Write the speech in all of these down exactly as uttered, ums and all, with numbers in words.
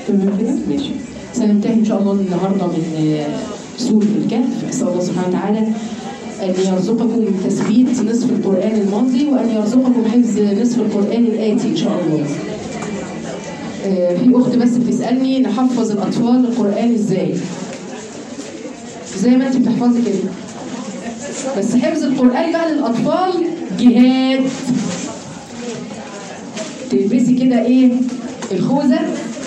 تمام كده؟ ماشي. سننتهي إن شاء الله النهارده من سورة الكهف. أسأل الله سبحانه وتعالى أن يرزقكم تثبيت نصف القرآن الماضي وأن يرزقكم حفظ نصف القرآن الآتي إن شاء الله. آه في أخت بس بتسألني نحفظ الأطفال القرآن إزاي؟ زي ما أنت بتحفظي كده. بس حفظ القرآن بقى للأطفال جهاد. تلبسي كده إيه؟ الخوذة،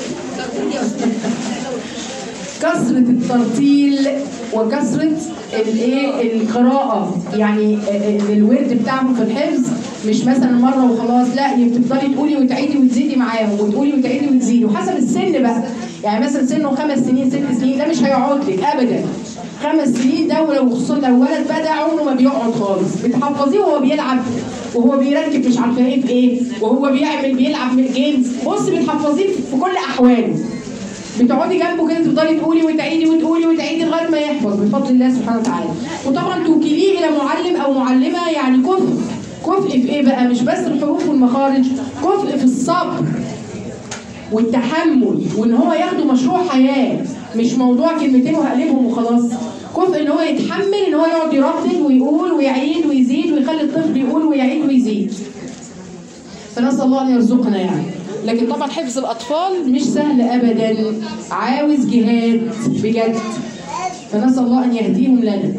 كثرة الترتيل وكثرة الايه القراءة، يعني الورد بتاعهم في الحفظ مش مثلا مرة وخلاص، لا بتفضلي تقولي وتعيدي وتزيدي معاهم وتقولي وتعيدي وتزيدي، وحسب السن بقى. يعني مثلا سنه خمس سنين ست سنين ده مش هيقعد لك ابدا. خمس سنين ده ولو خصوصا لو ولد بقى ده عمره ما بيقعد خالص. بتحفظيه وهو بيلعب وهو بيركب مش عارفه ايه في ايه وهو بيعمل بيلعب من جيمز. بص بتحفظيه في كل احواله. بتقعدي جنبه كده تفضلي تقولي وتعيدي وتقولي وتعيدي لغايه ما يحفظ بفضل الله سبحانه وتعالى. وطبعا توكليه الى معلم او معلمه، يعني كفء. كفء في ايه بقى؟ مش بس الحروف والمخارج، كفء في الصبر والتحمل وان هو ياخده مشروع حياه، مش موضوع كلمتين وهقلبهم وخلاص. كفء ان هو يتحمل ان هو يقعد يردد ويقول ويعيد ويزيد ويخلي الطفل يقول ويعيد ويزيد. فنسال الله ان يرزقنا يعني. لكن طبعا حفظ الأطفال مش سهل أبدا، عاوز جهاد بجد. فنسأل الله أن يهديهم لنا.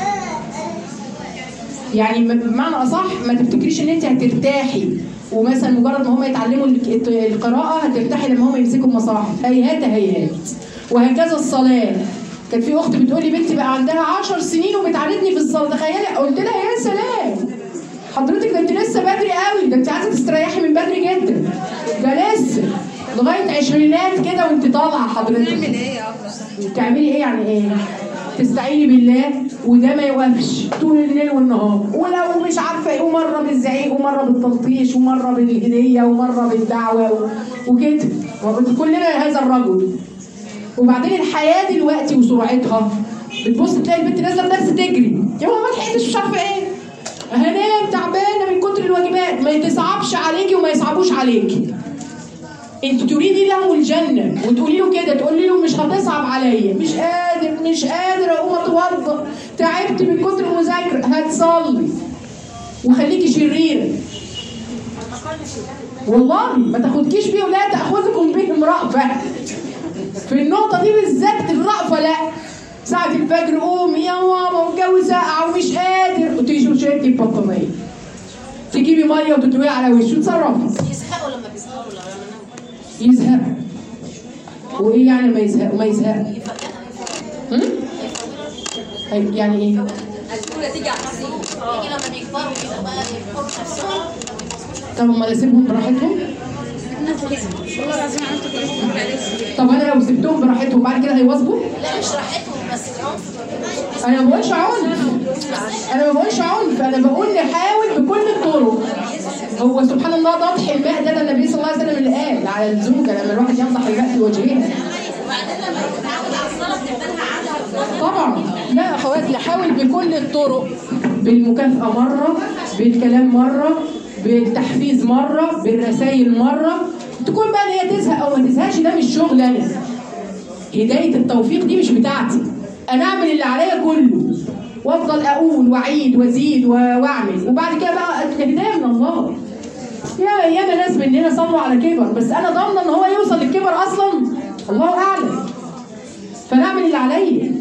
يعني بمعنى أصح ما تفتكريش إن أنت هترتاحي ومثلا مجرد ما هم يتعلموا القراءة هترتاحي لما هم يمسكوا المصاحف. هيهات هيهات. وهكذا الصلاة. كانت في أخت بتقولي بنتي بقى عندها عشر سنين وبتعاندني في الصلاة. تخيلي. قلت لها يا سلام حضرتك ده انت لسه بدري قوي، ده انت عايزه تستريحي من بدري جدا. ده لسه لغايه عشرينات كده وانت طالعه حضرتك. بتعملي ايه يا ابله؟ بتعملي ايه يعني ايه؟ تستعيني بالله وده ما يوقفش طول الليل والنهار، ولو مش عارفه ايه، ومره بالزعيق ومره بالتلطيش ومره بالهديه ومره بالدعوه وكده. كلنا هذا الرجل. وبعدين الحياه دلوقتي وسرعتها بتبص تلاقي البنت نازله بدرس تجري، يا ماما ما لحقتش مش عارفه ايه، هنام تعبانه من كتر الواجبات. ما تصعبش عليكي وما يصعبوش عليكي. انت تريدي لهم الجنه وتقولي له كده، تقولي له مش هتصعب عليا، مش قادر مش قادر اقوم اتوضا، تعبت من كتر المذاكره. هتصلي وخليكي شريره. والله ما تاخدكيش بيه ولا تاخذكم بهم رأفه. في النقطه دي بالذات الرأفه لا. ساعة الفجر قوم يا ماما والجو ساقع ومش قادر، وتيجي شربتي البطانية. تجيبي مية وتتوقعي على وشه. تصرفي. يزهقوا لما بيسهروا لما يزهقوا. وإيه يعني ما يزهقوا؟ ما يزهقوا. هم؟ يعني إيه؟ الأولى تيجي على الحسين. يجي لما بيكبروا كده بقى يحطوا نفسهم. طب أما أسيبهم براحتهم؟ والله العظيم عملت كده. طب أنا لو سبتهم براحتهم بعد كده هيواظبوا؟ لا مش راحتهم بس العنف. أنا ما بقولش عنف. أنا ما بقولش عنف، أنا بقول نحاول بكل الطرق. هو سبحان الله نضح الماء ده النبي صلى الله عليه وسلم اللي قال على الزوجة لما الواحد ينضح الماء في وجهها. وبعدين لما تتعود على الصلاة بتبقى عادة. طبعا. لا يا أخوات نحاول بكل الطرق، بالمكافأة مرة، بالكلام مرة، بالتحفيز مرة، بالرسائل مرة. تكون بقى ان هي تزهق او ما تزهقش ده مش شغل انا. هدايه التوفيق دي مش بتاعتي. انا اعمل اللي عليا كله وافضل اقول واعيد وازيد واعمل، وبعد كده بقى الهدايه من الله. يا ياما ناس مننا صلوا على كبر، بس انا ضامنه ان هو يوصل للكبر اصلا الله اعلم. فنعمل اللي عليا.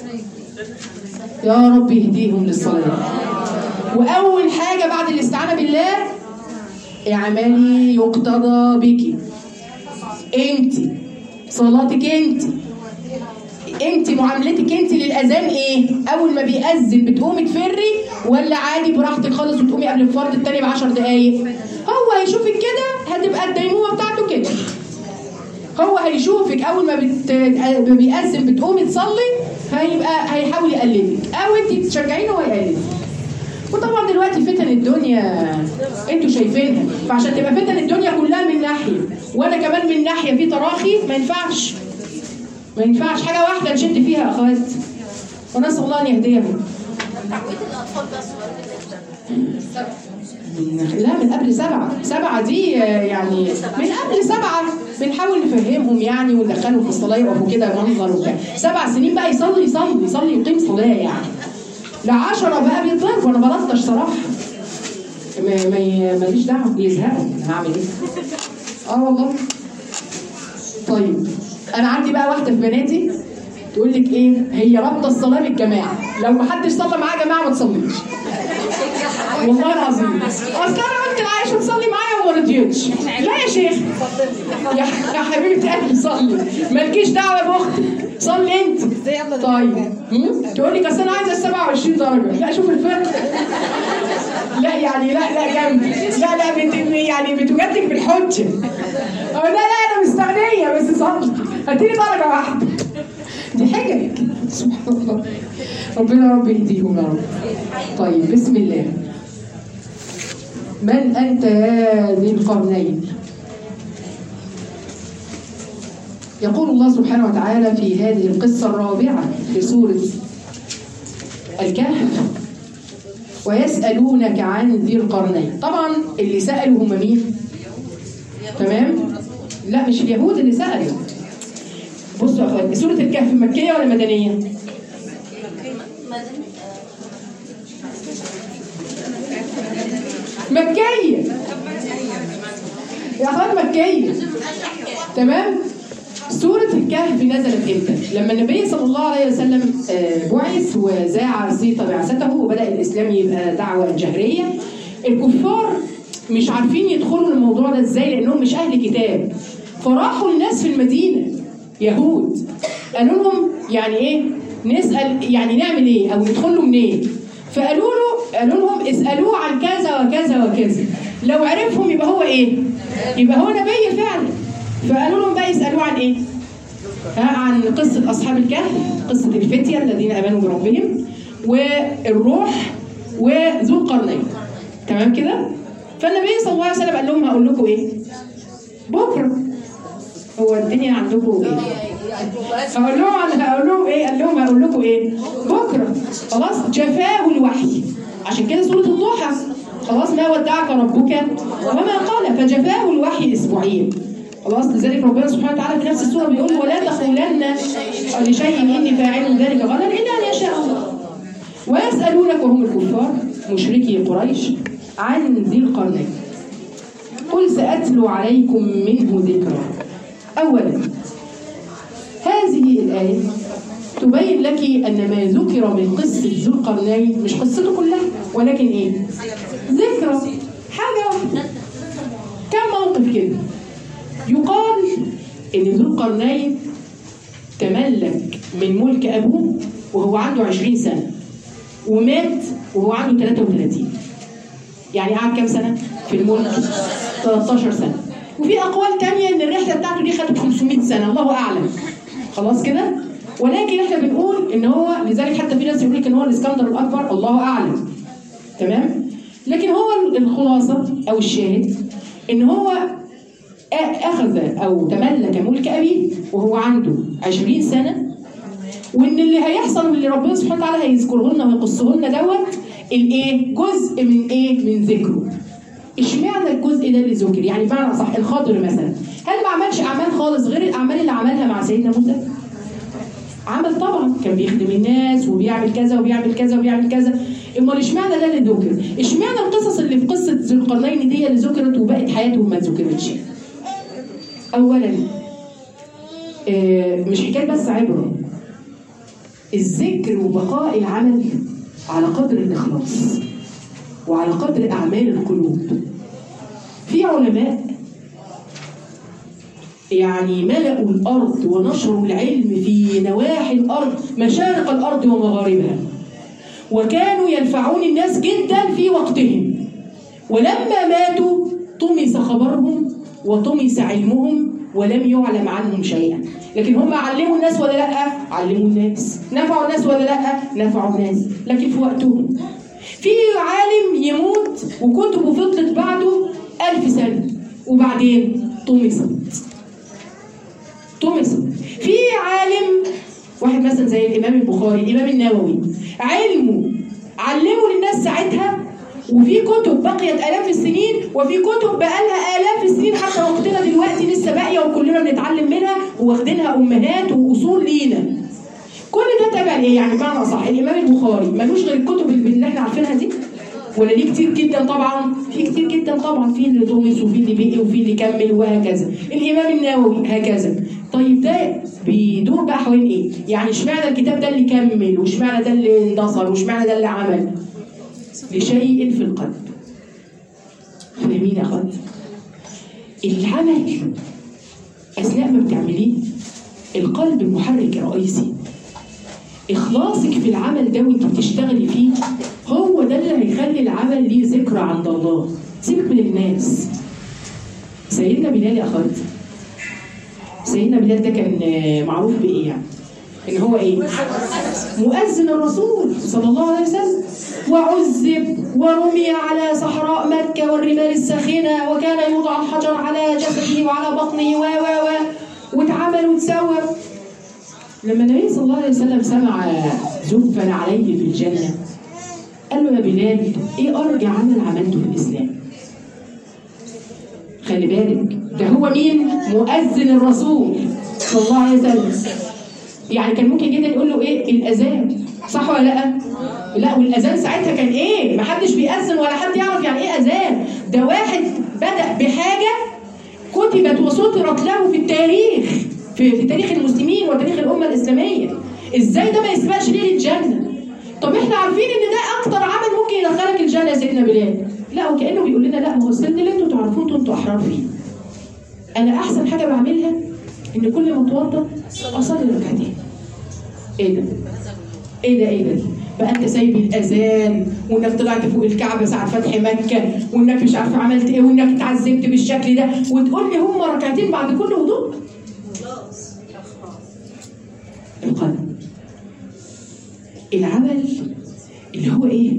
يا رب يهديهم للصلاه. واول حاجه بعد الاستعانه بالله اعملي يقتضى بك. انت صلاتك انت انت معاملتك انت للاذان ايه؟ اول ما بيأذن بتقومي تفري ولا عادي براحتك خالص وتقومي قبل الفرض التاني بعشر دقايق؟ هو هيشوفك كده هتبقى الديمومه بتاعته كده. هو هيشوفك اول ما بت... بيأذن بتقومي تصلي هيبقى هيحاول يقلدك، او انت تشجعينه ويقلدك. وطبعا دلوقتي فتن الدنيا انتوا شايفينها، فعشان تبقى فتن الدنيا كلها من ناحيه وانا كمان من ناحيه في تراخي ما ينفعش. ما ينفعش حاجه واحده نشد فيها يا اخوات. ونسال الله ان يهديهم. تعويض الاطفال بس من لا من قبل سبعة، سبعة دي يعني من قبل سبعة بنحاول نفهمهم يعني وندخلهم في الصلاة يقفوا كده منظر وبتاع، سبع سنين بقى يصلي يصلي يصلي يقيم صلاة يعني. لعشرة بقى بيتضرب وأنا بلطش صراحة. ما ما ماليش دعوة بيزهقوا، أنا هعمل إيه؟ آه والله. طيب أنا عندي بقى واحدة في بناتي تقول لك إيه؟ هي رابطة الصلاة بالجماعة، لو ما حدش صلى معاه جماعة ما تصليش. والله العظيم اصل انا قلت لعائشه تصلي معايا وما رضيتش. لا يا شيخ يا يا حبيبه قلبي صلي، مالكيش دعوه باختك، صلي انت. طيب تقول لك اصل انا عايزه سبعة وعشرين درجه. لا شوف الفرق. لا يعني لا لا جنبي، لا لا بت يعني بتجادلك بالحجه. لا لا انا مستغنيه بس صلي، هاتيلي درجه واحده. دي حجج سبحان الله. ربنا رب يهديهم يا رب. طيب بسم الله. من أنت يا ذي القرنين؟ يقول الله سبحانه وتعالى في هذه القصة الرابعة في سورة الكهف: ويسألونك عن ذي القرنين. طبعا اللي سألوا هم مين؟ تمام؟ لا مش اليهود اللي سألوا. بصوا يا اخوات، سورة الكهف مكية ولا مدنية؟ مكية يا اخوات، مكية. تمام؟ سورة الكهف نزلت امتى؟ لما النبي صلى الله عليه وسلم بعث وذاع صيت بعثته وبدأ الإسلام يبقى دعوة جهرية. الكفار مش عارفين يدخلوا الموضوع ده ازاي لأنهم مش أهل كتاب، فراحوا الناس في المدينة يهود قالوا لهم يعني ايه نسأل، يعني نعمل ايه او ندخل له منين؟ فقالوا له قالوا لهم اسألوه عن كذا وكذا وكذا، لو عرفهم يبقى هو ايه؟ يبقى هو نبي فعلا. فقالوا لهم بقى يسألوه عن ايه؟ عن قصة أصحاب الكهف، قصة الفتية الذين آمنوا بربهم والروح وذو القرنين. تمام كده؟ فالنبي صلى الله عليه وسلم قال لهم هقول لكم ايه؟ بكره. هو الدنيا عندكم ايه؟ هقول لهم هقول لهم ايه؟ قال لهم هقول لكم ايه؟ بكره. خلاص جفاه الوحي، عشان كده سورة الضحى خلاص ما ودعك ربك وما قال، فجفاه الوحي اسبوعين. خلاص لذلك ربنا سبحانه وتعالى في نفس السورة بيقول ولا تقولن لشيء اني فاعل ذلك غدا الا ان يشاء الله. ويسألونك وهم الكفار مشركي قريش عن ذي القرنين قل سأتلو عليكم منه ذكرا. أولا هذه الآية تبين لك أن ما ذكر من قصة ذو القرنين مش قصته كلها، ولكن إيه؟ ذكرى حاجة واحدة. كم موقف كده يقال إن ذو القرنين تملك من ملك أبوه وهو عنده عشرين سنة ومات وهو عنده ثلاثة وثلاثين. يعني قعد كام سنة في الملك؟ ثلاثة عشر سنة. وفي أقوال تانية إن الرحلة بتاعته دي خدت خمسمائة سنة، الله أعلم. خلاص كده؟ ولكن إحنا بنقول إن هو، لذلك حتى في ناس يقول لك إن هو الإسكندر الأكبر، الله أعلم. تمام؟ لكن هو الخلاصة أو الشاهد إن هو أخذ أو تملك ملك أبيه وهو عنده عشرين سنة، وإن اللي هيحصل واللي ربنا سبحانه وتعالى هيذكره لنا ويقصه لنا دوت الإيه؟ جزء من إيه؟ من ذكره. اشمعنى الجزء ده اللي ذكر؟ يعني بمعنى صح الخضر مثلا هل ما عملش اعمال خالص غير الاعمال اللي عملها مع سيدنا موسى؟ عمل طبعا، كان بيخدم الناس وبيعمل كذا وبيعمل كذا وبيعمل كذا. امال اشمعنى ده اللي ذكر؟ اشمعنى القصص اللي في قصه ذو القرنين دي اللي ذكرت وبقت حياتهم ما ذكرتش؟ اولا آه مش حكايه بس عبره، الذكر وبقاء العمل على قدر الاخلاص وعلى قدر أعمال القلوب. في علماء يعني ملأوا الأرض ونشروا العلم في نواحي الأرض، مشارق الأرض ومغاربها، وكانوا ينفعون الناس جدا في وقتهم، ولما ماتوا طمس خبرهم وطمس علمهم ولم يعلم عنهم شيئا. لكن هم علموا الناس ولا لا؟ علموا الناس. نفعوا الناس ولا لا؟ نفعوا الناس، لكن في وقتهم. في عالم يموت وكتبه فضلت بعده ألف سنة وبعدين طمست طمست. في عالم واحد مثلا زي الإمام البخاري، الإمام النووي، علمه علموا للناس ساعتها وفي كتب بقيت آلاف السنين، وفي كتب بقالها آلاف السنين حتى وقتنا دلوقتي لسه باقية وكلنا بنتعلم منها وواخدينها أمهات وأصول لينا. كل ده تابع لإيه؟ يعني بمعنى صح الإمام البخاري ملوش غير الكتب اللي احنا عارفينها دي؟ ولا ليه كتير جدا؟ طبعا في كتير جدا طبعا، في اللي طمس وفي اللي بقي وفي اللي كمل وهكذا. الإمام النووي هكذا. طيب ده بيدور بقى حوالين إيه؟ يعني اشمعنى الكتاب ده اللي كمل واشمعنى ده اللي اندثر واشمعنى ده اللي عمل؟ لشيء في القلب. فاهمين يا اخوات؟ العمل اثناء ما بتعمليه القلب المحرك الرئيسي. اخلاصك في العمل ده وانت بتشتغلي فيه هو ده اللي هيخلي العمل ليه ذكرى عند الله. سيبك من الناس. سيدنا بلال يا اخوات، سيدنا بلال ده كان معروف بايه يعني؟ ان هو ايه؟ مؤذن الرسول صلى الله عليه وسلم، وعذب ورمي على صحراء مكة والرمال الساخنة، وكان يوضع الحجر على جسده وعلى بطنه و و و واتعمل وتسوى. لما النبي صلى الله عليه وسلم سمع زفا عليه في الجنة قال له يا بلال ايه ارجى عمل عملته في الاسلام؟ خلي بالك ده هو مين؟ مؤذن الرسول صلى الله عليه وسلم. يعني كان ممكن جدا يقول له ايه؟ الاذان، صح ولا لا؟ لا، والاذان ساعتها كان ايه؟ محدش بيأذن ولا حد يعرف يعني ايه اذان. ده واحد بدأ بحاجه كتبت وسطرت له في التاريخ، في, في تاريخ المسلمين وتاريخ الامه الاسلاميه. ازاي ده ما يسبقش ليه للجنه؟ طب احنا عارفين ان ده اكتر عمل ممكن يدخلك الجنه يا سيدنا بلال. لا، وكانه بيقول لنا لا، ما هو السن اللي انتوا تعرفوه انتوا احرار فيه. انا احسن حاجه بعملها ان كل ما اتوضى اصلي ركعتين. ايه ده؟ ايه ده ايه ده؟ بقى انت سايب الاذان وانك طلعت فوق الكعبه ساعه فتح مكه وانك مش عارفه عملت ايه وانك اتعذبت بالشكل ده وتقول لي هم ركعتين بعد كل وضوء؟ القلب، العمل اللي هو ايه؟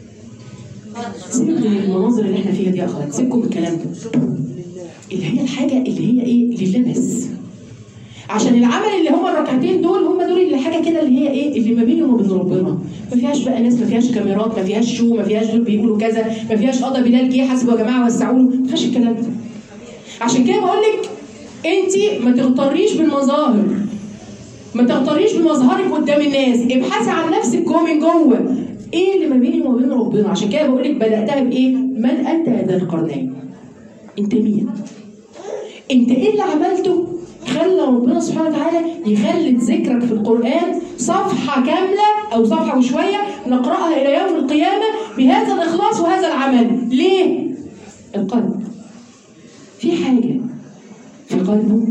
سيبك من المناظر اللي احنا فيها دي يا اخوات، سيبكم من الكلام ده. اللي هي الحاجه اللي هي ايه؟ لله بس. عشان العمل اللي هم الركعتين دول هم دول اللي حاجه كده اللي هي ايه؟ اللي ما بيني وما بين ربنا. ما فيهاش بقى ناس، ما فيهاش كاميرات، ما فيهاش شو، ما فيهاش دول بيقولوا كذا، ما فيهاش قضى بلال جه حاسبوا يا جماعه وسعوا له، ما فيهاش الكلام ده. عشان كده بقول لك انت ما تغتريش بالمظاهر، ما تغتريش بمظهرك قدام الناس، ابحثي عن نفسك جوه من جوه. ايه اللي ما بيني وما بين ربنا؟ عشان كده بقول لك بداتها بايه؟ من انت يا ذا القرنين؟ انت مين؟ انت ايه اللي عملته خلى ربنا سبحانه وتعالى يخلد ذكرك في القرآن صفحة كاملة أو صفحة وشوية نقرأها إلى يوم القيامة بهذا الإخلاص وهذا العمل؟ ليه؟ القلب. في حاجة في قلبه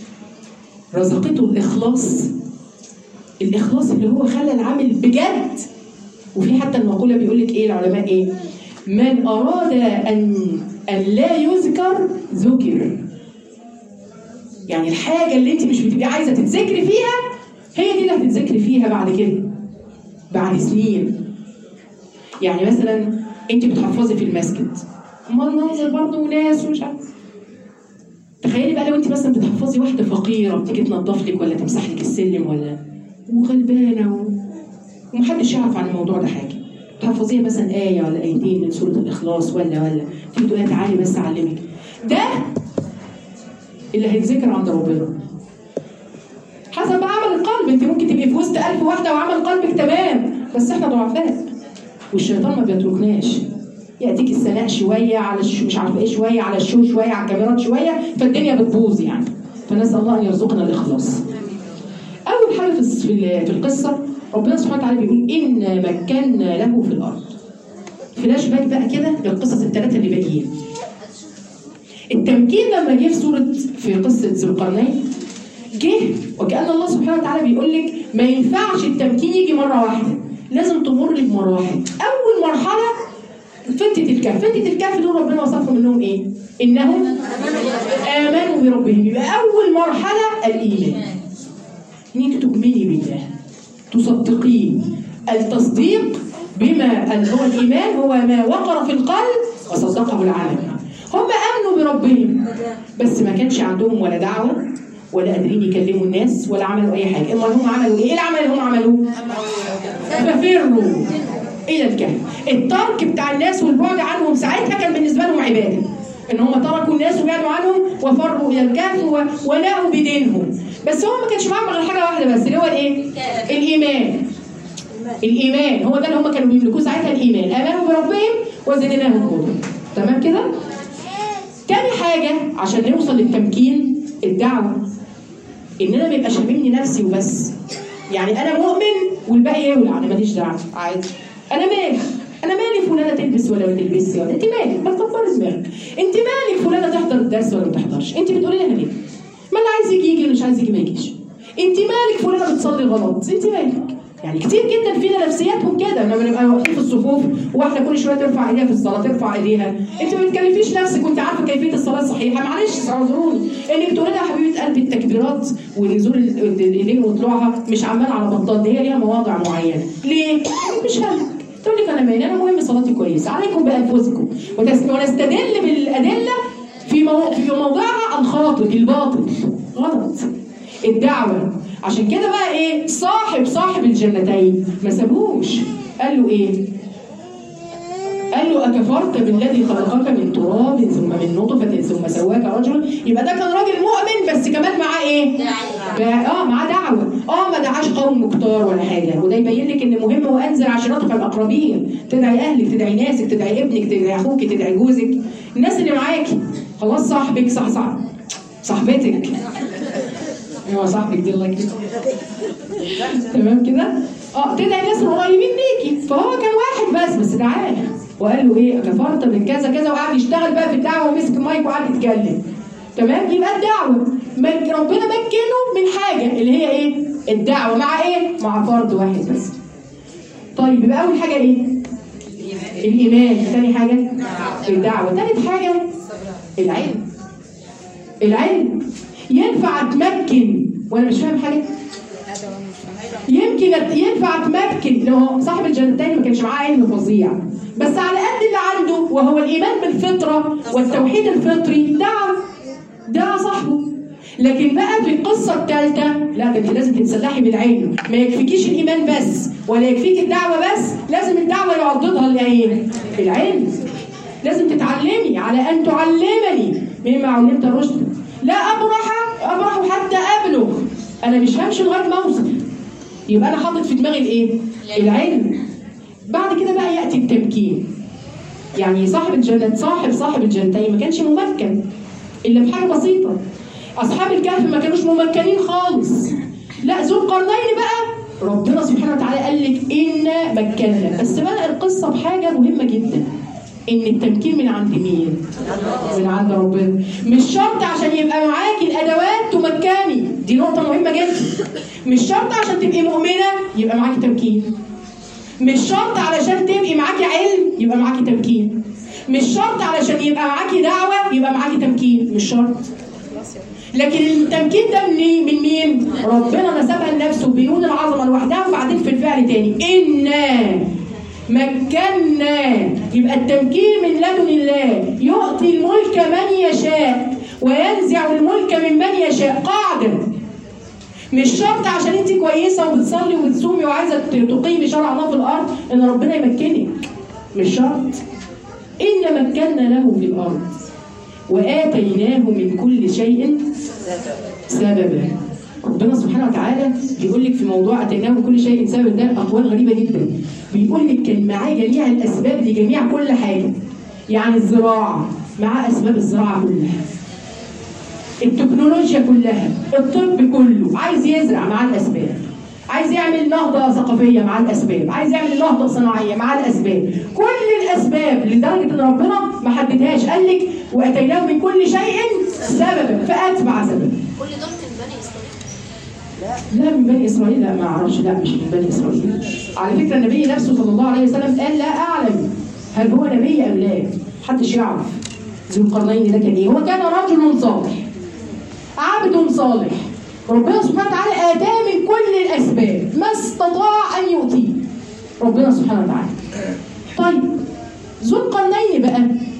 رزقته الإخلاص، الإخلاص اللي هو خلى العمل بجد. وفي حتى المقولة بيقول لك إيه العلماء إيه؟ من أراد أن أن لا يذكر ذكر. يعني الحاجة اللي انت مش بتبقي عايزة تتذكري فيها هي دي اللي هتتذكري فيها بعد كده بعد سنين. يعني مثلا انت بتحفظي في المسجد، امال منظر برضه وناس ومش عارفه. تخيلي بقى لو انت مثلا بتحفظي واحدة فقيرة بتيجي تنظف لك ولا تمسح لك السلم ولا وغلبانة و... ومحدش يعرف عن الموضوع ده حاجة، تحفظيها مثلا آية ولا آيتين من سورة الإخلاص ولا ولا تيجي تقولي تعالي بس أعلمك. ده اللي هيتذكر عند ربنا حسب عمل القلب. انت ممكن تبقي في وسط ألف واحدة وعمل قلبك تمام، بس احنا ضعفاء والشيطان ما بيتركناش. يأتيك الثناء شوية على الش... مش عارفة ايه شوية على الشو شوية على الكاميرات شوية، فالدنيا بتبوظ يعني. فنسأل الله أن يرزقنا الإخلاص. أول حاجة في في القصة ربنا سبحانه وتعالى بيقول إن مكنا له في الأرض. فلاش باك بقى كده للقصص الثلاثة اللي باقيين. التمكين لما جه في سورة في قصة ذو القرنين جه وكأن الله سبحانه وتعالى بيقول لك ما ينفعش التمكين يجي مرة واحدة، لازم تمر لك مراحل. أول مرحلة فتة الكهف، فتة الكهف دول ربنا وصفهم انهم ايه؟ انهم آمنوا بربهم. يبقى أول مرحلة الإيمان، إنك تؤمني بالله، تصدقيه. التصديق بما هو الإيمان هو ما وقر في القلب وصدقه العمل. هم آمنوا بربهم بس ما كانش عندهم ولا دعوة ولا قادرين يكلموا الناس ولا عملوا أي حاجة. إما هم عملوا إيه؟ إيه العمل اللي هم عملوه؟ ففروا الى الكهف. الترك بتاع الناس والبعد عنهم ساعتها كان بالنسبه لهم عباده، ان هم تركوا الناس وبعدوا عنهم وفروا الى الكهف ولقوا بدينهم. بس هو ما كانش معاهم غير حاجه واحده بس، اللي هو الايه؟ الايمان. الايمان هو ده اللي هم كانوا بيملكوه ساعتها، الايمان. امنوا بربهم وزدناهم هدى. تمام كده؟ تاني حاجه عشان نوصل للتمكين الدعوه، ان انا ما يبقاش هاممني نفسي وبس. يعني انا مؤمن والباقي يولع، انا ماليش دعوه، عادي. انا مالي انا مالي فلانه تلبس ولا ما تلبسش، ولا انت مالك؟ ما تكبري دماغك. انت مالك فلانه تحضر الدرس ولا ما تحضرش؟ انت بتقولي لها ليه؟ ما اللي عايز يجي يجي، اللي مش عايز يجي ما يجيش. انت مالك فلانه بتصلي غلط؟ انت مالك؟ يعني كتير جدا فينا نفسياتهم كده، لما بنبقى واقفين في الصفوف وواحده كل شويه ترفع ايديها في الصلاه، ترفع ايديها. انت ما بتكلفيش نفسك وانت عارفه كيفيه الصلاه الصحيحه. معلش اعذروني انك تقولي لها يا حبيبه قلبي التكبيرات ونزول الايدين وطلوعها مش عمال على بطال، دي هي ليها مواضع معينه. ليه؟ مش همك. تقول لك انا مالي، انا مهم صلاتي كويسه. عليكم بانفسكم ونستدل بالادله في مو... في موضعها الخاطئ الباطل غلط. الدعوه عشان كده بقى ايه؟ صاحب صاحب الجنتين ما سابوش، قال له ايه؟ قال له أكفرت بالذي خلقك من تراب ثم من نطفة ثم سواك رجلا. يبقى ده كان راجل مؤمن بس كمان معاه ايه؟ اه معاه دعوة. اه ما دعاش قوم كتار ولا حاجة. وده يبين لك ان مهم وانزل عشيرتك الأقربين. تدعي أهلك، تدعي ناسك، تدعي ابنك، تدعي أخوك، تدعي جوزك، الناس اللي معاكي. خلاص صاحبك صح صح صاحبتك. ايوه صاحبك دي الله يكرمك. تمام كده؟ اه تدعي الناس القريبين ليكي. فهو كان واحد بس بس دعاه وقال له ايه؟ كفرت من كذا كذا، وقعد يشتغل بقى في الدعوه ومسك المايك وقعد يتكلم. تمام؟ يبقى الدعوه ربنا مكنه من حاجه اللي هي ايه؟ الدعوه مع ايه؟ مع فرد واحد بس. طيب يبقى اول حاجه ايه؟ الايمان. ثاني حاجه الدعوه. ثالث حاجه العلم. العلم ينفع اتمكن وانا مش فاهم حاجه؟ يمكن ينفع اتمكن لو صاحب الجنتين ما كانش معاه علم فظيع، بس على قد اللي عنده وهو الايمان بالفطره والتوحيد الفطري دعا دعا صاحبه. لكن بقى في القصه الثالثه لا، ده انت لازم تتسلحي بالعلم. ما يكفيكيش الايمان بس ولا يكفيك الدعوه بس، لازم الدعوه يعضدها الايه؟ العلم. لازم تتعلمي على ان تعلمني مما علمت رشدا. لا ابرح ابرح حتى ابلغ، انا مش همشي لغايه ما اوصل. يبقى انا حاطط في دماغي الايه؟ العلم. بعد كده بقى ياتي التمكين. يعني صاحب الجنة صاحب صاحب الجنتين ما كانش ممكن الا بحاجه بسيطه. اصحاب الكهف ما كانوش ممكنين خالص. لا ذو القرنين بقى ربنا سبحانه وتعالى قال لك انا مكنا. بس بقى القصه بحاجه مهمه جدا، ان التمكين من عند مين؟ من عند ربنا. مش شرط عشان يبقى معاكي الادوات تمكني، دي نقطه مهمه جدا. مش شرط عشان تبقي مؤمنه يبقى معاكي تمكين. مش شرط علشان تبقي معاكي علم يبقى معاكي تمكين. مش شرط علشان يبقى معاكي دعوه يبقى معاكي تمكين، مش شرط. لكن التمكين ده من من مين؟ ربنا نسبها لنفسه بنون العظمه لوحدها وبعدين في الفعل تاني انا مكنا. يبقى التمكين من لدن الله، يعطي الملك من يشاء وينزع الملك من من يشاء. قاعده. مش شرط عشان انت كويسه وبتصلي وبتصومي وعايزه تقيمي شرع الله في الارض ان ربنا يمكنك. مش شرط. ان مكنا له في الارض واتيناه من كل شيء سببا. ربنا سبحانه وتعالى بيقول لك في موضوع اتيناه من كل شيء سببا ده اقوال غريبه جدا. بيقول لك كان معاه جميع الاسباب لجميع كل حاجه. يعني الزراعه معاه اسباب الزراعه كلها، التكنولوجيا كلها، الطب كله. عايز يزرع مع الاسباب، عايز يعمل نهضه ثقافيه مع الاسباب، عايز يعمل نهضه صناعيه مع الاسباب. كل الاسباب لدرجه ان ربنا ما حددهاش، قال لك واتيناه من كل شيء سببا فاتبع سببا. كل دول من بني اسرائيل؟ لا من بني اسرائيل، لا ما اعرفش، لا مش من بني اسرائيل. على فكره النبي نفسه صلى الله عليه وسلم قال لا اعلم هل هو نبي ام لا، محدش يعرف. ذو القرنين ده كان ايه؟ هو كان رجل صالح عبد صالح، ربنا سبحانه وتعالى اتاه من كل الاسباب ما استطاع ان يؤتيه ربنا سبحانه وتعالى. طيب ذو القرنين بقى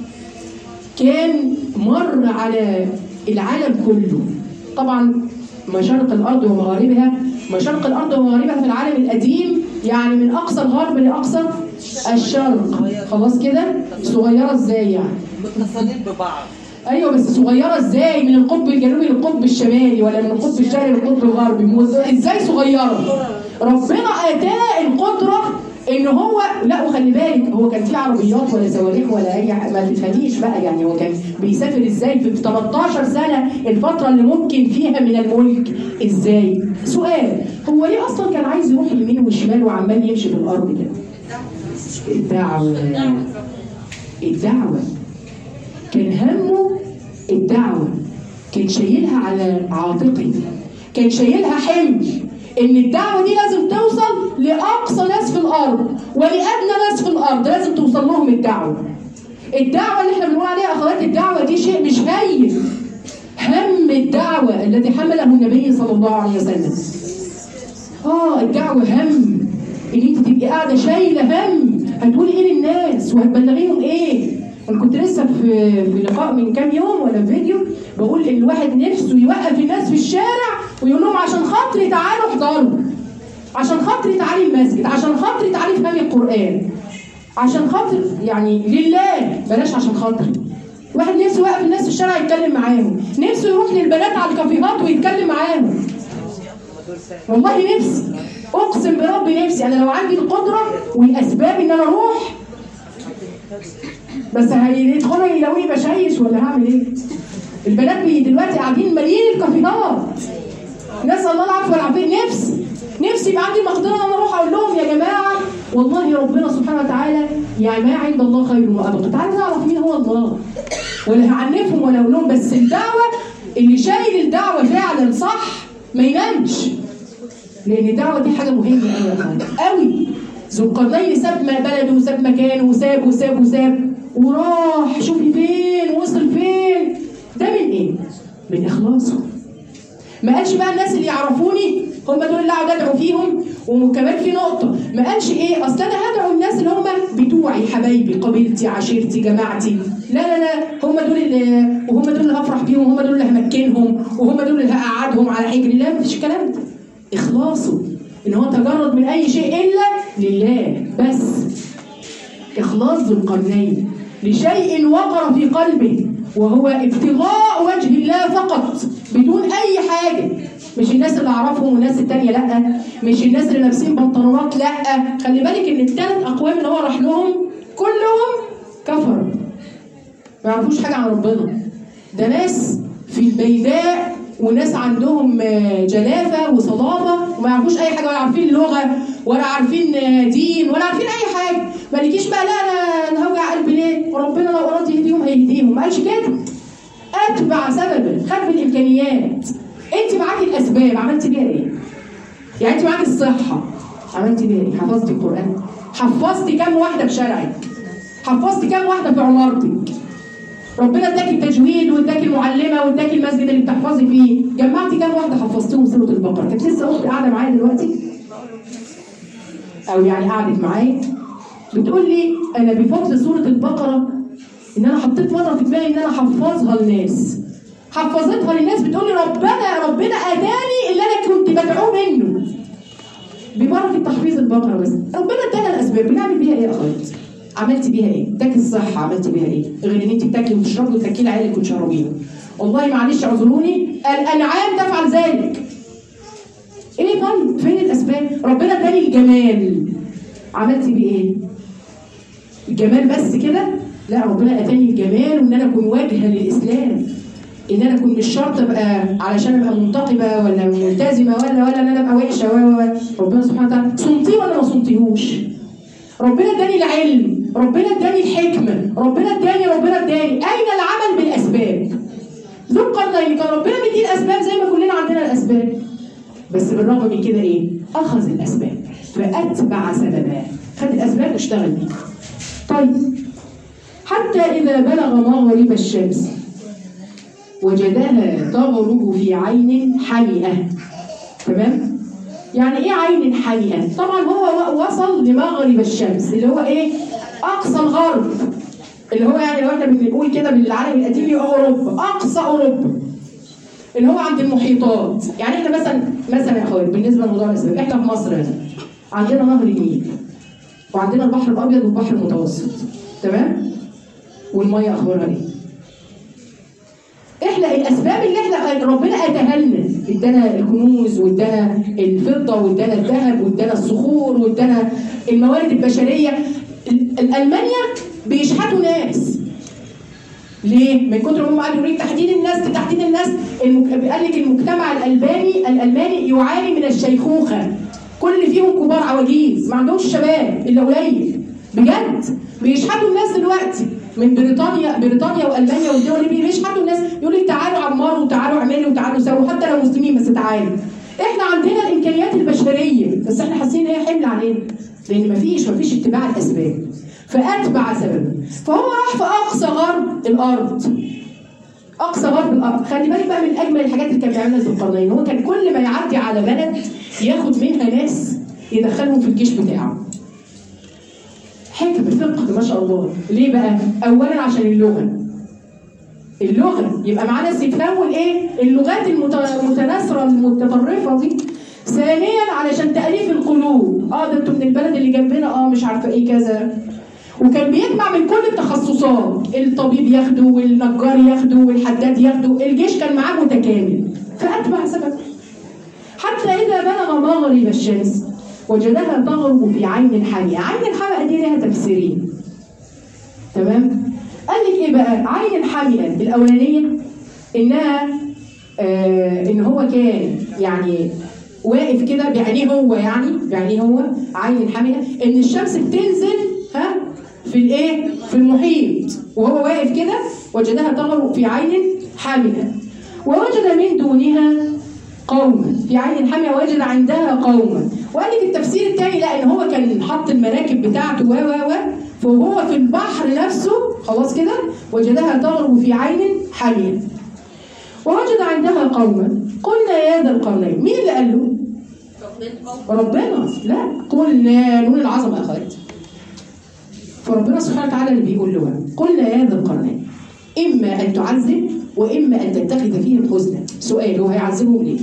كان مر على العالم كله. طبعا مشارق الارض ومغاربها، مشارق الارض ومغاربها في العالم القديم يعني من اقصى الغرب لاقصى الشرق. خلاص كده؟ صغيره ازاي يعني؟ متصلين ببعض. ايوه بس صغيره ازاي؟ من القطب الجنوبي للقطب الشمالي ولا من القطب الشرقي للقطب الغربي؟ ازاي صغيره؟ ربنا اتاه القدره ان هو لا. وخلي بالك هو كان في عربيات ولا صواريخ ولا اي حاجه، ما تفهميش بقى يعني. هو كان بيسافر ازاي في تمنتاشر سنه، الفتره اللي ممكن فيها من الملك؟ ازاي؟ سؤال، هو ليه اصلا كان عايز يروح يمين وشمال وعمال يمشي في الارض كده؟ الدعوه. الدعوه كان همه الدعوه، كان شايلها على عاتقه، كان شايلها حمل ان الدعوه دي لازم توصل لاقصى ناس في الارض ولادنى ناس في الارض، لازم توصل لهم الدعوه. الدعوه اللي احنا بنقول عليها اخوات، الدعوه دي شيء مش هين. هم الدعوه الذي حمله النبي صلى الله عليه وسلم. اه الدعوه هم، ان انت تبقي قاعده شايله هم هتقولي ايه للناس وهتبلغيهم ايه. انا كنت لسه في في لقاء من كام يوم ولا فيديو بقول ان الواحد نفسه يوقف الناس في الشارع ويقول لهم عشان خاطري تعالوا احضروا، عشان خاطري تعالي المسجد، عشان خاطري تعالي افهمي القران، عشان خاطر يعني لله، بلاش عشان خاطري. واحد نفسه يوقف الناس في الشارع يتكلم معاهم، نفسه يروح للبنات على الكافيهات ويتكلم معاهم. والله نفسي، اقسم بربي نفسي. انا لو عندي القدره والاسباب ان انا اروح، بس هيدخلوا يلاقوني بشيش ولا هعمل ايه؟ البنات دلوقتي قاعدين مالين الكافيهات، نسال الله العفو والعافيه. نفسي نفسي يبقى عندي المقدره ان انا اروح اقول لهم يا جماعه والله ربنا سبحانه وتعالى يعني ما عند الله خير وابقى. تعالوا نعرف مين هو الله، ولا هعنفهم ولا اقول لهم. بس الدعوه اللي شايل الدعوه فعلا صح ما ينامش، لان الدعوه دي حاجه مهمه قوي قوي. ذو القرنين ساب ما بلده وساب مكانه وساب وساب وساب وراح، شوفي فين وصل فين. ده من ايه؟ من اخلاصه. ما قالش بقى الناس اللي يعرفوني هم دول اللي اقعد ادعو فيهم. وكمان في نقطه ما قالش ايه اصل انا هدعو الناس اللي هم بتوعي حبايبي قبيلتي عشيرتي جماعتي، لا لا لا، هم دول اللي وهم دول اللي هفرح بيهم، هم دول اللي همكنهم، وهم دول اللي هقعدهم على حجري. لا مفيش الكلام ده. اخلاصه ان هو تجرد من اي شيء الا لله بس. اخلاص ذو القرنين لشيء وقر في قلبه وهو ابتغاء وجه الله فقط بدون اي حاجه. مش الناس اللي اعرفهم والناس التانيه لا، مش الناس اللي لابسين بنطلونات لا. خلي بالك ان الثلاث اقوام اللي هو راح لهم كلهم كفروا، ما يعرفوش حاجه عن ربنا. ده ناس في البيداء وناس عندهم جلافه وصلابه وما يعرفوش اي حاجه، ولا عارفين لغه ولا عارفين دين ولا عارفين اي حاجه. ما ليكيش بقى لا انا انا هوجع قلبي ليه؟ وربنا لو اراد يهديهم هيهديهم. ما قالش كده. اتبع سببا، خد بالامكانيات. انت معاكي الاسباب، عملتي بيها ايه؟ يعني انت معاكي الصحه، عملتي بيها ايه؟ حفظتي القران؟ حفظتي كام واحده في شارعك؟ حفظتي كام واحده في عمارتك؟ ربنا اداكي التجويد واداكي المعلمه واداكي المسجد اللي بتحفظي فيه، جمعتي كام واحده حفظتيهم سوره البقره؟ كانت لسه اختي قاعده معايا دلوقتي او يعني قعدت معايا بتقول لي انا بفضل سوره البقره ان انا حطيت مره في دماغي ان انا احفظها للناس. حفظتها للناس بتقول لي ربنا ربنا اتاني اللي انا كنت بدعوه منه ببركه تحفيظ البقره. بس ربنا ادانا الاسباب، بنعمل بيها ايه يا اخوات؟ عملتي بيها ايه؟ اداكي الصحه، عملتي بيها ايه؟ غير ان انت بتاكلي وتشربي وتاكلي عيالك وتشربيهم. والله معلش اعذروني، الانعام تفعل ذلك. ايه طيب؟ فين الاسباب؟ ربنا اداني الجمال، عملتي بيه ايه؟ الجمال بس كده؟ لا، ربنا اتاني الجمال وان انا اكون واجهه للاسلام، ان انا اكون مش شرط ابقى علشان ابقى منتقبه ولا ملتزمه ولا ولا ان انا ابقى وحشه و ربنا سبحانه وتعالى صمتيه ولا ما صمتيهوش؟ ربنا اداني العلم، ربنا اداني الحكمه، ربنا اداني ربنا اداني اين العمل بالاسباب؟ ذو القرنين كان ربنا مديه الاسباب زي ما كلنا عندنا الاسباب، بس بالرغم من كده ايه؟ اخذ الاسباب فاتبع سببا، خد الاسباب واشتغل بيها. طيب حتى اذا بلغ مغرب الشمس وجدها تغرب في عين حمئه. تمام؟ يعني ايه عين حمئه؟ طبعا هو وصل لمغرب الشمس اللي هو ايه؟ اقصى الغرب، اللي هو يعني لو احنا بنقول كده بالعالم القديم يبقى اوروبا، اقصى اوروبا اللي هو عند المحيطات. يعني احنا مثلا مثلا يا اخوات بالنسبه لموضوع الاسباب، احنا في مصر مثلا عندنا نهر النيل. وعندنا البحر الابيض والبحر المتوسط. تمام؟ والميه اخبارها ايه؟ احنا الاسباب اللي احنا ربنا اتاها لنا، ادانا الكنوز وادانا الفضه وادانا الذهب وادانا الصخور وادانا الموارد البشريه. المانيا بيشحتوا ناس ليه؟ من كتر ما هم قالوا يريد تحديد الناس تحديد الناس. قال لك المجتمع الالباني الالماني يعاني من الشيخوخه، كل فيهم كبار عواجيز ما عندهمش شباب الا قليل. بجد بيشحتوا الناس دلوقتي من بريطانيا بريطانيا والمانيا والدول دي، بيشحتوا الناس يقول لك تعالوا عمروا وتعالوا اعملوا وتعالوا سووا، حتى لو مسلمين بس تعالوا. احنا عندنا الامكانيات البشريه بس احنا حاسين ان هي حمل علينا لان مفيش مفيش اتباع الاسباب. فاتبع سببا، فهو راح في اقصى غرب الارض. اقصى غرب الارض، خلي بالك بقى من اجمل الحاجات اللي كان بيعملها ذو القرنين، هو كان كل ما يعدي على بلد ياخد منها ناس يدخلهم في الجيش بتاعه. حكم فقه ما شاء الله. ليه بقى؟ اولا عشان اللغه. اللغه يبقى معاه ناس يفهموا الايه؟ اللغات المتناثره المتطرفه دي. ثانيا علشان تاليف القلوب، اه ده انتوا من البلد اللي جنبنا، اه مش عارفه ايه كذا. وكان بيجمع من كل التخصصات، الطبيب ياخده والنجار ياخده والحداد ياخده، الجيش كان معاه متكامل. فاتبع سبب حتى اذا بلغ مغرب الشمس وجدها تغرب في عين حامية. عين الحامية دي لها تفسيرين. تمام؟ قال لك ايه بقى؟ عين الحامية الاولانيه انها آه ان هو كان يعني واقف كده بعينيه هو، يعني بعينيه هو عين الحامية، ان الشمس بتنزل ها في الايه؟ في المحيط، وهو واقف كده وجدها تغرب في عين حامية. ووجد من دونها قوما، في عين حامية وجد عندها قوما. وقال لك التفسير الثاني لا، ان هو كان حط المراكب بتاعته و و و فهو في البحر نفسه خلاص كده وجدها تغرب في عين حامية. ووجد عندها قوما قلنا يا ذا القرنين. مين اللي قال له؟ ربنا. لا، قلنا نون العظمه اخرت. فربنا سبحانه وتعالى اللي بيقول له قلنا يا ذا القرنين اما ان تعذب واما ان تتخذ فيهم حسنا. سؤال، هو هيعذبهم ليه؟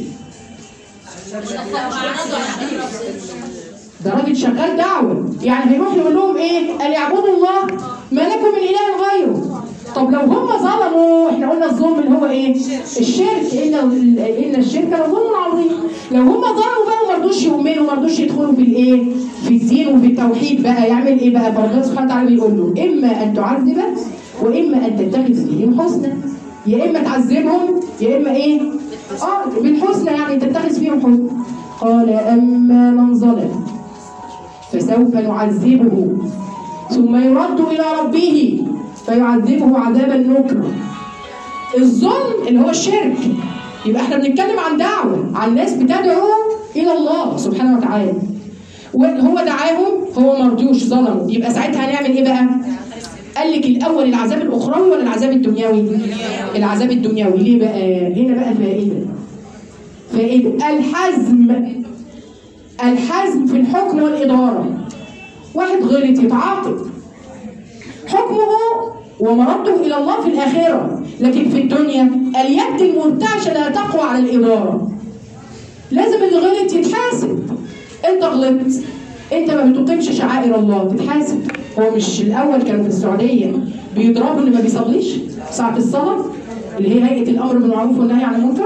ده راجل شغال دعوه، يعني هيروح يقول لهم ايه؟ ان يعبدوا الله ما لكم من اله غيره. طب لو هم ظلموا، احنا قلنا الظلم اللي هو ايه؟ الشرك، ان ان الشرك لظلم عظيم. لو هم ظلموا بقى وما رضوش يؤمنوا وما رضوش يدخلوا في الايه؟ في الدين وفي التوحيد، بقى يعمل ايه بقى؟ فربنا سبحانه وتعالى بيقول له اما ان تعذب واما ان تتخذ فيهم حسنا. يا اما تعذبهم يا اما ايه؟ اه بالحسنى، يعني تتخذ فيهم حسنى. قال اما من ظلم فسوف نعذبه ثم يرد الى ربه فيعذبه عذابا نكرا. الظلم اللي هو الشرك. يبقى احنا بنتكلم عن دعوه، عن ناس بتدعو الى الله سبحانه وتعالى، وهو دعاهم، هو ما رضيوش، ظلموا. يبقى ساعتها هنعمل ايه بقى؟ قال لك الاول العذاب الاخروي ولا العذاب الدنيوي؟ العذاب الدنيوي. ليه بقى؟ هنا بقى فائده فائده الحزم. الحزم في الحكم والاداره. واحد غلط يتعاقب، حكمه ومرده الى الله في الاخره، لكن في الدنيا اليد المرتعشه لا تقوى على الاداره. لازم اللي غلط يتحاسب. انت غلطت، انت ما بتقيمش شعائر الله، تتحاسب. هو مش الاول كانوا في السعوديه بيضربوا اللي ما بيصليش ساعه الصلاه، اللي هي هيئه الامر بالمعروف والنهي عن المنكر؟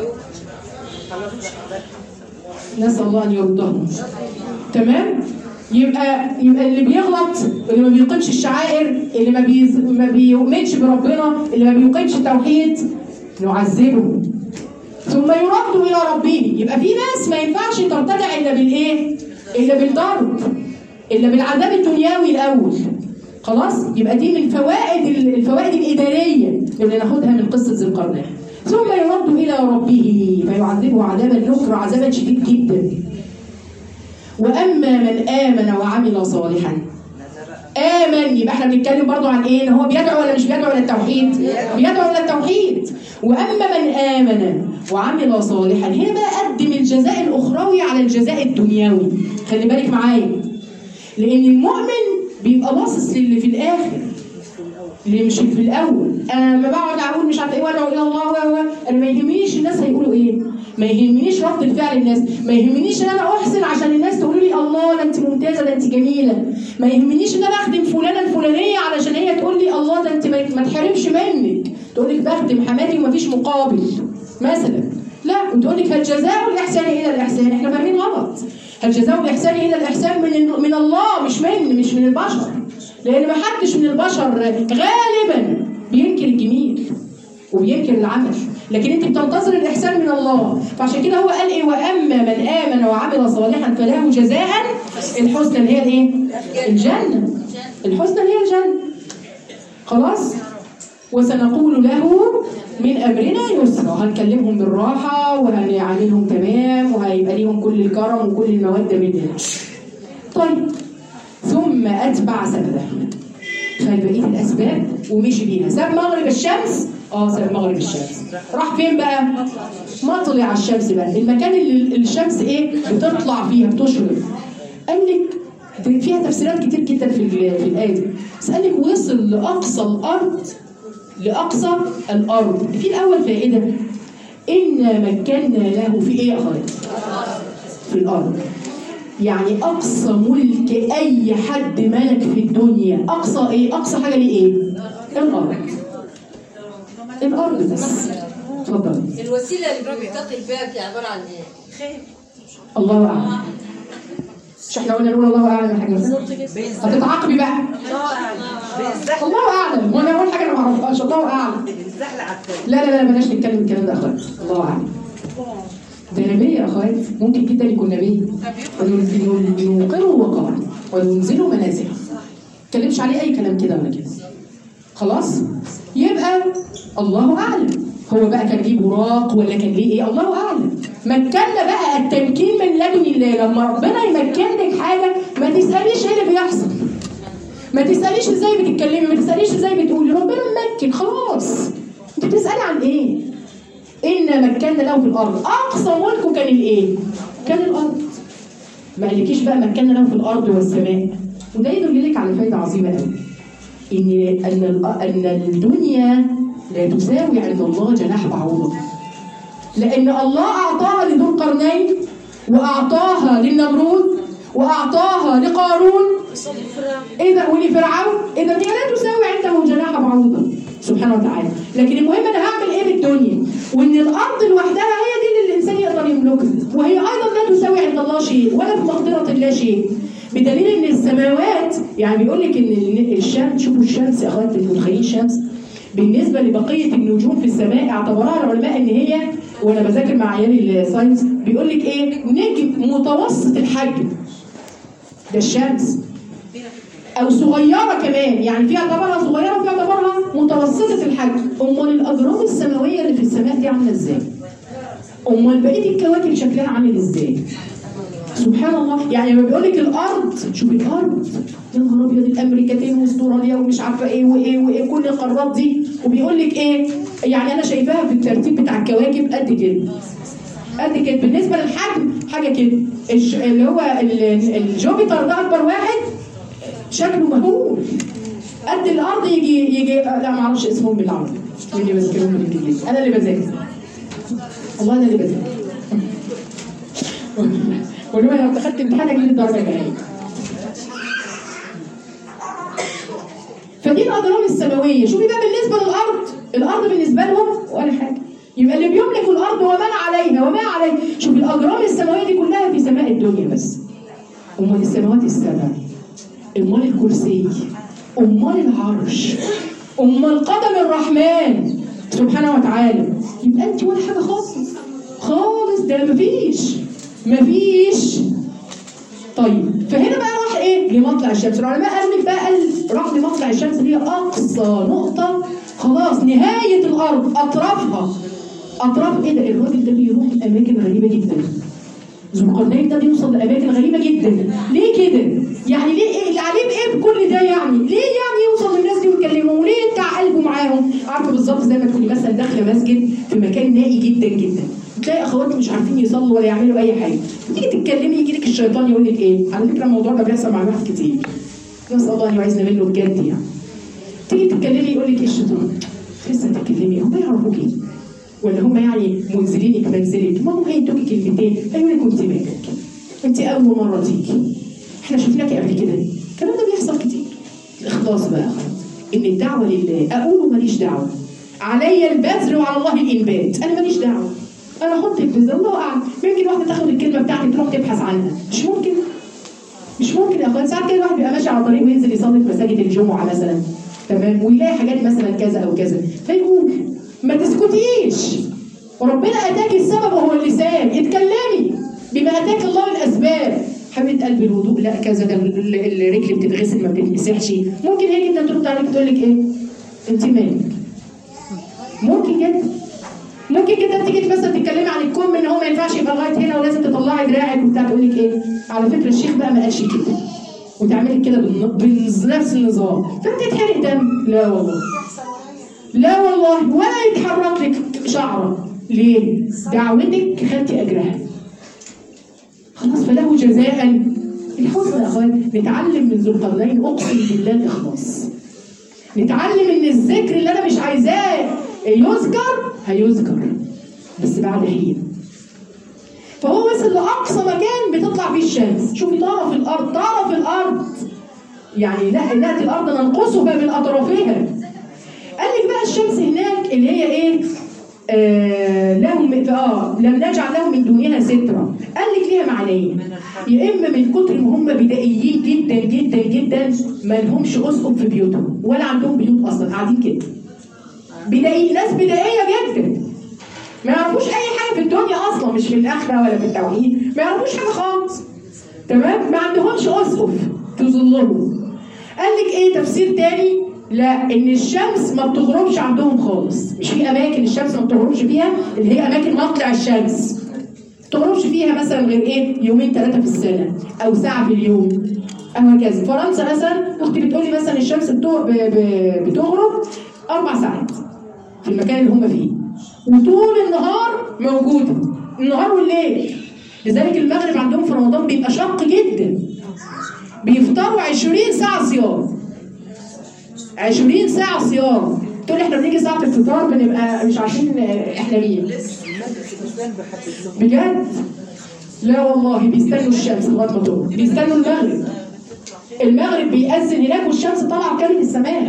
نسال الله ان يردهم. تمام؟ يبقى يبقى اللي بيغلط، اللي ما بيقيمش الشعائر، اللي ما بيز... ما بيؤمنش بربنا، اللي ما بيقيمش التوحيد، نعذبه ثم يرد الى ربه. يبقى في ناس ما ينفعش ترتدع الا بالايه؟ الا بالضرب، الا بالعذاب الدنيوي الاول. خلاص؟ يبقى دي من فوائد الفوائد الاداريه اللي ناخدها من قصه ذي القرنين. ثم يرد الى ربه فيعذبه عذابا نكرا، عذابا شديد جدا. واما من امن وعمل صالحا. امن يبقى احنا بنتكلم برضو عن ايه؟ ان هو بيدعو ولا مش بيدعو الى التوحيد؟ بيدعو الى التوحيد. واما من امن وعمل صالحا، هنا بقى قدم الجزاء الاخروي على الجزاء الدنيوي. خلي بالك معايا، لان المؤمن بيبقى باصص للي في الاخر، اللي مش في الاول. انا لما بقعد اقول مش عارفه ايه وادعو الى الله و انا ما يهمنيش الناس هيقولوا ايه، ما يهمنيش رد الفعل الناس، ما يهمنيش ان انا احسن عشان الناس تقول لي الله ده انت ممتازه ده انت جميله، ما يهمنيش ان انا اخدم فلانه الفلانيه علشان هي تقول لي الله ده انت ما تحرمش منك، تقول لك بخدم حماتي ومفيش مقابل مثلا. لا، وتقول لك هل جزاء الاحسان الا الاحسان؟ احنا فاهمين غلط. هل جزاء الاحسان الا الاحسان من من الله مش من مش من البشر، لان ما حدش من البشر غالبا بينكر الجميل وبينكر العمل، لكن انت بتنتظر الاحسان من الله. فعشان كده هو قال ايه؟ واما من امن وعمل صالحا فله جزاء الحسنى اللي هي الايه؟ الجنه. الحسنى اللي هي الجنه. خلاص؟ وسنقول له من امرنا يسرا، هنكلمهم بالراحه وهنعاملهم تمام وهيبقى ليهم كل الكرم وكل الموده مننا. طيب ثم اتبع سببه، خد بقيه الاسباب ومشي بيها. ساب مغرب الشمس، اه ساب مغرب الشمس. راح فين بقى؟ مطلع الشمس بقى، المكان اللي الشمس ايه؟ بتطلع فيها بتشرق. قال لك فيها تفسيرات كتير جدا في في الايه دي، بس قال لك وصل لاقصى الارض، لاقصى الارض. في الاول فائده، ان مكنا له في ايه يا اخوات؟ في الارض. يعني اقصى ملك اي حد ملك في الدنيا، اقصى ايه؟ اقصى حاجه ليه ايه؟ الارض. الارض بس. اتفضل. الوسيله اللي بيتقي بيها دي عباره عن ايه؟ خير. الله اعلم. مش احنا قلنا نقول الله اعلم يا حاجه؟ هتتعاقبي بقى. الله اعلم، وانا اقول حاجه انا ما اعرفهاش. الله اعلم. لا لا لا بلاش نتكلم الكلام ده يا اخوات. الله اعلم. ده نبي يا اخوات، ممكن جدا يكون نبي. ونوقره وقاره وننزله منازله. ما تتكلمش عليه اي كلام كده ولا كده. خلاص؟ يبقى الله اعلم. هو بقى كان ليه براق ولا كان ليه ايه؟ الله اعلم. مكننا بقى التمكين من لدن الله. لما ربنا يمكن لك حاجه ما تساليش ايه اللي بيحصل. ما تساليش ازاي بتتكلمي، ما تساليش ازاي بتقولي، ربنا ممكن خلاص. انت بتسالي عن ايه؟ ان مكننا له في الارض، اقصى ملكه كان الايه؟ كان الارض. ما قالكيش بقى مكننا له في الارض والسماء. وده يدل لك على فايده عظيمه قوي. ان ان ان الدنيا لا تساوي عند الله جناح بعوضه. لأن الله أعطاها لذو القرنين وأعطاها للنمرود وأعطاها لقارون إذا ولفرعون، إذا هي لا تساوي عنده جناح بعوضة سبحانه وتعالى. لكن المهم أنا هعمل إيه بالدنيا؟ وإن الأرض لوحدها هي دي اللي الإنسان يقدر يملكها، وهي أيضا لا تساوي عند الله شيء ولا في مقدرة الله شيء. بدليل إن السماوات، يعني بيقول لك إن الشمس، شوفوا الشمس يا أخوات، أنتوا متخيلين الشمس بالنسبه لبقيه النجوم في السماء اعتبرها العلماء ان هي، وانا بذاكر مع عيالي الساينس بيقول لك ايه؟ نجم متوسط الحجم. ده الشمس. او صغيره كمان، يعني في اعتبارها صغيره وفي اعتبارها متوسطه الحجم. امال الاجرام السماويه اللي في السماء دي عامله ازاي؟ امال بقيه الكواكب شكلها عامل ازاي؟ سبحان الله. يعني لما بيقول لك الارض، شوف الارض يا نهار ابيض، الامريكتين واستراليا ومش عارفه ايه وايه وايه كل القارات دي، وبيقول لك ايه؟ يعني انا شايفاها في الترتيب بتاع الكواكب قد كده. قد كده بالنسبه للحجم حاجه كده. اللي هو الجوبيتر ده اكبر واحد، شكله مهول. قد الارض يجي يجي لا ما اعرفش اسمهم بالعربي، اللي بذاكرهم بالانجليزي. انا اللي بذاكر. والله انا اللي بذاكر. ولما لو دخلت امتحان اجيب الدرجه الجايه. فدي الاجرام السماويه. شوفي بقى بالنسبه للارض، الارض بالنسبه لهم ولا حاجه. يبقى اللي بيملك الارض ومن عليها وما عليها. شوفي الاجرام السماويه دي كلها في سماء الدنيا بس. امال السماوات السبع، امال الكرسي، امال العرش، امال قدم الرحمن سبحانه وتعالى. يبقى انت ولا حاجه خالص خالص. ده مفيش مفيش. طيب فهنا بقى راح ايه؟ لمطلع الشمس. العلماء قالوا لك بقى قال راح لمطلع الشمس اللي هي اقصى نقطه، خلاص نهايه الارض، اطرافها. اطراف ايه ده؟ الراجل ده بيروح اماكن غريبه جدا. ذو القرنين ده بيوصل لاماكن غريبه جدا. ليه كده؟ يعني ليه ايه اللي عليه بايه بكل ده؟ يعني ليه يعني يوصل للناس دي ويكلمهم؟ وليه يبتع قلبه معاهم؟ عارفه بالظبط زي ما تكوني مثلا داخله مسجد في مكان نائي جدا جدا، تلاقي اخواتي مش عارفين يصلوا ولا يعملوا اي حاجه، تيجي تتكلمي يجي لك الشيطان يقول لك ايه؟ على فكره الموضوع ده بيحصل مع ناس كتير، نسال الله ان يعيذنا منه بجد. يعني تيجي تتكلمي يقول لك ايه الشيطان؟ لسه تتكلمي هم يعرفوك ايه؟ ولا هم يعني منزلينك منزلك؟ ما هم هيدوكي كلمتين هيقول لك انت مالك؟ انت اول مره تيجي، احنا شفناكي قبل كده. الكلام ده بيحصل كتير. الاخلاص بقى ان الدعوه لله، اقول ماليش دعوه، علي البذر وعلى الله الانبات، انا ماليش دعوه، انا احط البذر الله اعلم. ممكن واحده تاخد الكلمه بتاعتي تروح تبحث عنها، مش ممكن مش ممكن يا اخوان. ساعات كده الواحد بيبقى ماشي على طريق وينزل يصلي في مساجد الجمعه مثلا، تمام، ويلاقي حاجات مثلا كذا او كذا، فيقول ما تسكتيش، وربنا اتاك السبب وهو اللسان، اتكلمي بما اتاك الله الاسباب. حبيبه قلبي الوضوء لا كذا، ده الرجل بتتغسل ما بتتمسحش. ممكن هي جدا ترد عليك تقول لك ايه؟ انت مالك؟ ممكن جدا ممكن جدا تيجي مثلا تتكلمي عن الكم ان هو ما ينفعش يبقى لغايه هنا ولازم تطلعي دراعك وبتاع، تقول لك ايه؟ على فكره الشيخ بقى ما قالش كده، وتعملي كده بنفس النظام، فانت تحرق دم. لا والله لا والله، ولا يتحرك لك شعره. ليه؟ دعوتك خدتي اجرها خلاص، فله جزاء الحسنى. يا اخوان نتعلم من ذو القرنين، اقسم بالله الاخلاص. نتعلم ان الذكر اللي انا مش عايزاه يذكر هيذكر بس بعد حين. فهو وصل لاقصى مكان بتطلع فيه الشمس. شوفي طرف الارض طرف الارض يعني لا ناتي الارض ننقصها من اطرافها. قال لك بقى الشمس هناك اللي هي ايه؟ آه لهم اه لم نجعل لهم من دونها سترا. قال لك ليها معنيين، يا اما من كتر ما هم بدائيين جدا جدا جدا ما لهمش اسقف في بيوتهم ولا عندهم بيوت اصلا، قاعدين كده بدائي، ناس بدائيه جدا ما يعرفوش اي حاجه في الدنيا اصلا، مش في الاخره ولا في التوحيد، ما يعرفوش حاجه خالص، تمام، ما عندهمش اسقف تظلهم. قال لك ايه تفسير تاني؟ لا، ان الشمس ما بتغربش عندهم خالص، مش في اماكن الشمس ما بتغربش فيها اللي هي اماكن مطلع الشمس، ما بتغربش فيها مثلا غير ايه؟ يومين ثلاثه في السنه او ساعه في اليوم او هكذا. فرنسا مثلا اختي بتقولي مثلا الشمس بتغرب اربع ساعات في المكان اللي هم فيه، وطول النهار موجوده، النهار والليل. لذلك المغرب عندهم في رمضان بيبقى شق جدا، بيفطروا عشرين ساعه صيام، عشرين ساعة صيام. تقول احنا بنيجي ساعة الفطار بنبقى مش عارفين احنا مين. بجد؟ لا والله بيستنوا الشمس لغاية ما تغرب، بيستنوا المغرب. المغرب بيأذن هناك والشمس طالعة بكامل السماء.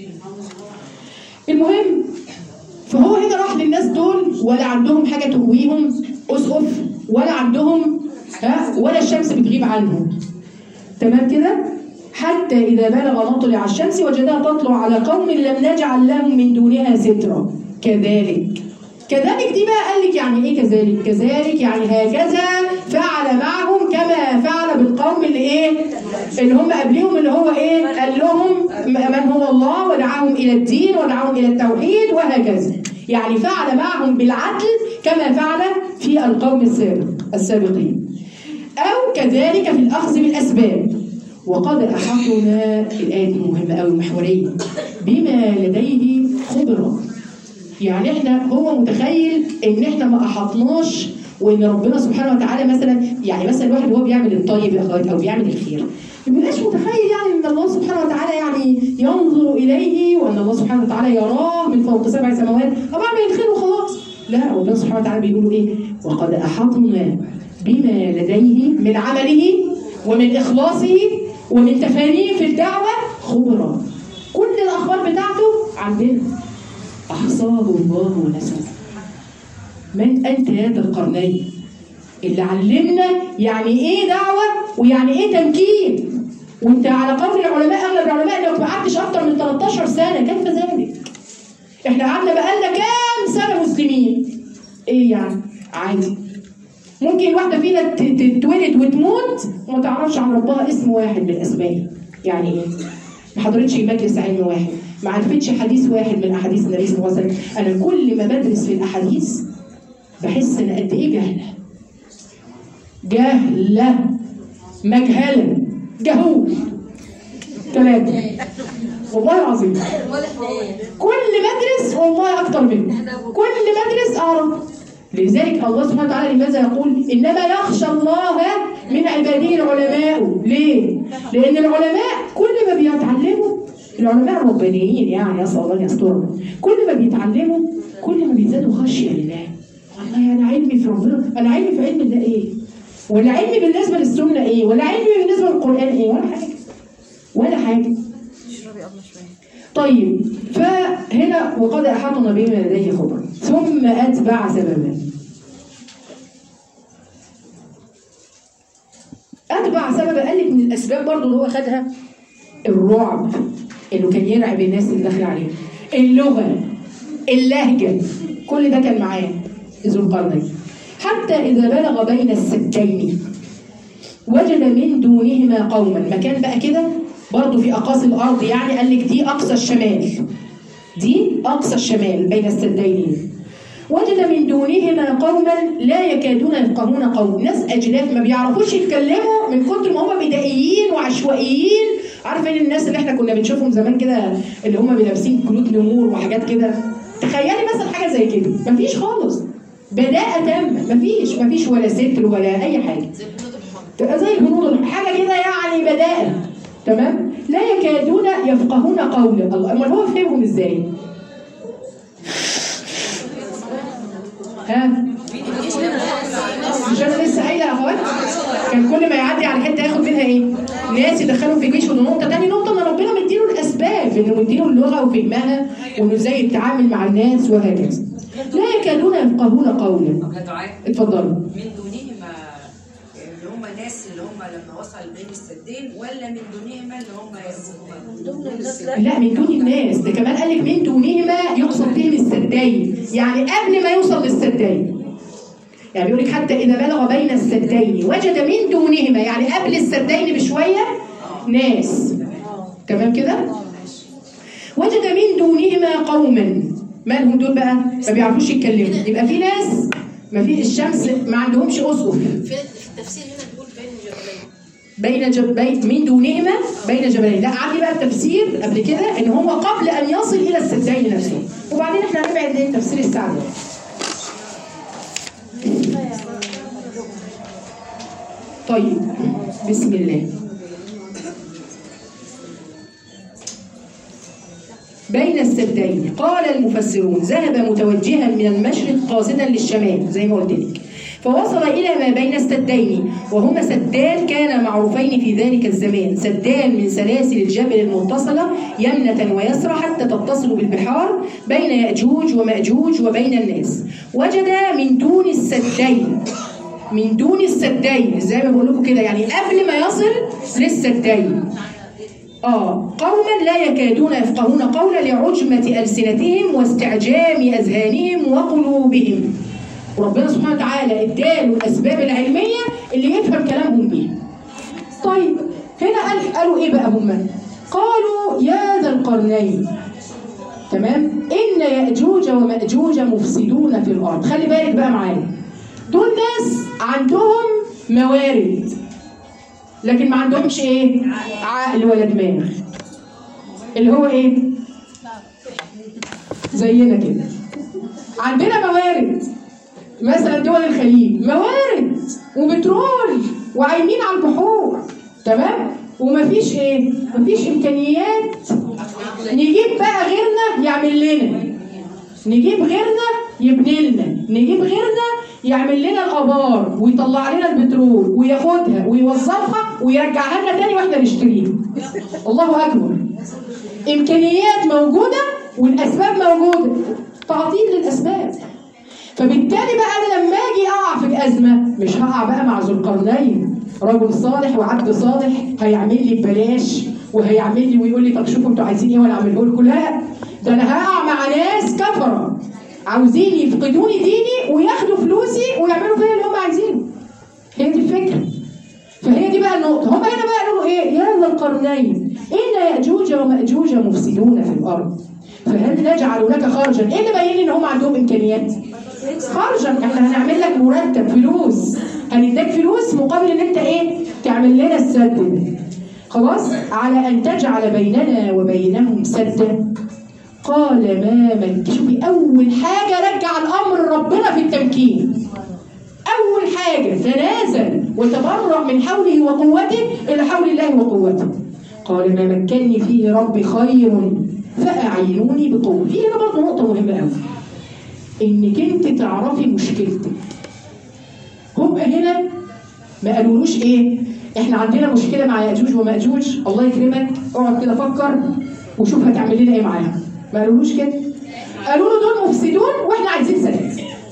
المهم فهو هنا راح للناس دول ولا عندهم حاجة تقويهم أسقف ولا عندهم ها ولا الشمس بتغيب عنهم. تمام كده؟ حتى إذا بلغ مطلع الشمس وجدها تطلع على قوم لم نجعل لهم من دونها سترا كذلك. كذلك دي بقى قال لك يعني إيه كذلك؟ كذلك يعني هكذا فعل معهم كما فعل بالقوم اللي إيه؟ اللي هم قبلهم، اللي هو إيه؟ قال لهم من هو الله ودعاهم إلى الدين ودعاهم إلى التوحيد وهكذا. يعني فعل معهم بالعدل كما فعل في القوم السابق السابقين. أو كذلك في الأخذ بالأسباب. وقد أحاطنا، الآية دي مهمة أوي محورية، بما لديه خبرة. يعني احنا هو متخيل ان احنا ما أحاطناش وان ربنا سبحانه وتعالى مثلا، يعني مثلا الواحد وهو بيعمل الطيب يا اخوات او بيعمل الخير ما بيبقاش متخيل يعني ان الله سبحانه وتعالى يعني ينظر اليه وان الله سبحانه وتعالى يراه من فوق سبع سماوات او بعمل الخير وخلاص. لا، ربنا سبحانه وتعالى بيقولوا ايه؟ وقد أحاطنا بما لديه من عمله ومن إخلاصه ومن تفانيه في الدعوة خبرة. كل الأخبار بتاعته عندنا أحصاه الله ونساه. من أنت يا ذا القرنين اللي علمنا يعني إيه دعوة ويعني إيه تمكين؟ وأنت على قول العلماء، أغلب العلماء لو ما قعدتش أكتر من ثلاثة عشر سنة كيف ذلك؟ إحنا قعدنا بقالنا كام سنة مسلمين؟ إيه يعني؟ عادي. ممكن الواحدة فينا تتولد وتموت وما تعرفش عن ربها اسم واحد من الأسماء. يعني إيه؟ ما حضرتش مجلس علم واحد، ما عرفتش حديث واحد من أحاديث النبي صلى الله عليه وسلم. أنا كل ما بدرس في الأحاديث بحس إن قد إيه جهلة. جهلة، مجهلة، جهول. ثلاثة. والله العظيم. كل مدرس والله أكتر منه. كل مدرس أعرف. لذلك الله سبحانه وتعالى لماذا يقول إنما يخشى الله من عباده العلماء؟ ليه؟ لأن العلماء كل ما بيتعلموا العلماء الربانيين يعني نسأل الله ان يسترهم، كل ما بيتعلموا كل ما بيزدادوا خشيه لله. والله انا علمي في ربنا، انا علمي في علم الله ايه؟ ولا علمي بالنسبه للسنه ايه؟ ولا علمي بالنسبه للقران ايه؟ ولا حاجه ولا حاجه. طيب فهنا وقد احاطنا بما لديه خبرا ثم اتبع سببا. اتبع سببا قال لك من الاسباب برضه اللي هو خدها الرعب، انه كان يرعب الناس اللي داخله عليه، اللغه، اللهجه، كل ده كان معاه ذو القرنين. حتى اذا بلغ بين السدين وجد من دونهما قوما، مكان بقى كده برضه في اقاصي الارض، يعني قال لك دي اقصى الشمال، دي اقصى الشمال بين السدين. وجد من دونهما قوما لا يكادون يفقهون قول، ناس اجلاف ما بيعرفوش يتكلموا من كتر ما هم بدائيين وعشوائيين. عارفين الناس اللي احنا كنا بنشوفهم زمان كده اللي هم لابسين كلود نمور وحاجات كده، تخيلي مثلا حاجه زي كده، مفيش خالص، بداءة تامة، مفيش مفيش ولا ستر ولا اي حاجه، زي الهنود حاجه كده يعني بداءة، تمام؟ لا يكادون يفقهون قولا. الله، امال هو فهمهم ازاي؟ ها؟ مش انا لسه قايله يا اخوات؟ كان كل ما يعدي على حته ياخد منها ايه؟ ناس يدخلهم في جيش. ودي نقطه، تاني نقطه ان ربنا مديله الاسباب، انه مديله اللغه وفهمها وانه ازاي يتعامل مع الناس وهكذا. لا يكادون يفقهون قولا. اتفضلوا. من دونهما اللي هم الناس اللي هم لما وصل بين السدين، ولا من دونهما اللي هم يرزقهم؟ لا، من دون الناس، ده كمان قال لك من دونهما يقصد بهم السدين، يعني قبل ما يوصل للسدين. يعني بيقول لك حتى إذا بلغ بين السدين وجد من دونهما، يعني قبل السدين بشوية ناس، تمام كده؟ وجد من دونهما قوما، مالهم دول بقى؟ ما بيعرفوش يتكلموا. يبقى في ناس ما في الشمس ما عندهمش أسقف. في التفسير هنا بيقول بين جبلين. بين جب... من دونهما بين جبلين. لا، عندي بقى التفسير قبل كده ان هو قبل ان يصل الى السدين نفسه، وبعدين احنا هنبعد ليه تفسير السعدي. طيب بسم الله. بين السدين قال المفسرون ذهب متوجها من المشرق قاصدا للشمال زي ما قلت لك، فوصل إلى ما بين السدين، وهما سدان كان معروفين في ذلك الزمان، سدان من سلاسل الجبل المتصلة يمنة ويسرى حتى تتصل بالبحار بين يأجوج ومأجوج وبين الناس. وجد من دون السدين، من دون السدين زي ما بقول لكم كده، يعني قبل ما يصل للسدين آه قوما لا يكادون يفقهون قولا لعجمة ألسنتهم واستعجام أذهانهم وقلوبهم. وربنا سبحانه وتعالى اداله الأسباب العلمية اللي يفهم كلامهم بيها. طيب هنا قال قالوا إيه بقى هم؟ قالوا يا ذا القرنين، تمام؟ إن يأجوج ومأجوج مفسدون في الأرض. خلي بالك بقى معايا، دول ناس عندهم موارد لكن ما عندهمش ايه؟ عقل ولا دماغ، اللي هو ايه؟ زينا كده. عندنا موارد مثلا دول الخليج، موارد وبترول وعايمين على البحور، تمام؟ ومفيش ايه؟ مفيش امكانيات نجيب بقى غيرنا يعمل لنا، نجيب غيرنا يبني لنا، نجيب غيرنا يعمل لنا الابار ويطلع لنا البترول وياخدها ويوظفها ويرجعها لنا تاني واحنا نشتريها. الله اكبر. امكانيات موجوده والاسباب موجوده، تعطيل للاسباب. فبالتالي بقى انا لما اجي اقع في الازمه مش هقع بقى مع ذو القرنين رجل صالح وعبد صالح هيعمل لي ببلاش وهيعمل لي ويقول لي طب شوفوا انتوا عايزين ايه وانا اعمله لكم. لا، ده انا هقع مع ناس كفره عاوزين يفقدوني ديني وياخدوا فلوسي ويعملوا فيا اللي هم عايزينه. هي دي الفكره. فهي دي بقى النقطه. هم هنا بقى قالوا ايه؟ يا ذا القرنين ان ياجوج وماجوج مفسدون في الارض فهل نجعل لك خرجا؟ ايه اللي باين لي ان هم عندهم امكانيات؟ خرجا، احنا هنعمل لك مرتب، فلوس، هنديك فلوس مقابل ان انت ايه؟ تعمل لنا السد ده. خلاص؟ على ان تجعل بيننا وبينهم سدا. قال ما من. شوفي اول حاجه رجع الامر ربنا في التمكين. اول حاجه تنازل وتبرأ من حوله وقوته الى حول الله وقوته. قال ما مكنني فيه ربي خير فأعينوني بقوة. في هنا برضه نقطة مهمة قوي، إنك أنت تعرفي مشكلتك. هم هنا ما قالولوش إيه؟ إحنا عندنا مشكلة مع يأجوج ومأجوج، الله يكرمك اقعد كده فكر وشوف هتعمل لنا إيه معاهم. ما قالولوش كده. قالوا له دول مفسدون وإحنا عايزين سلام.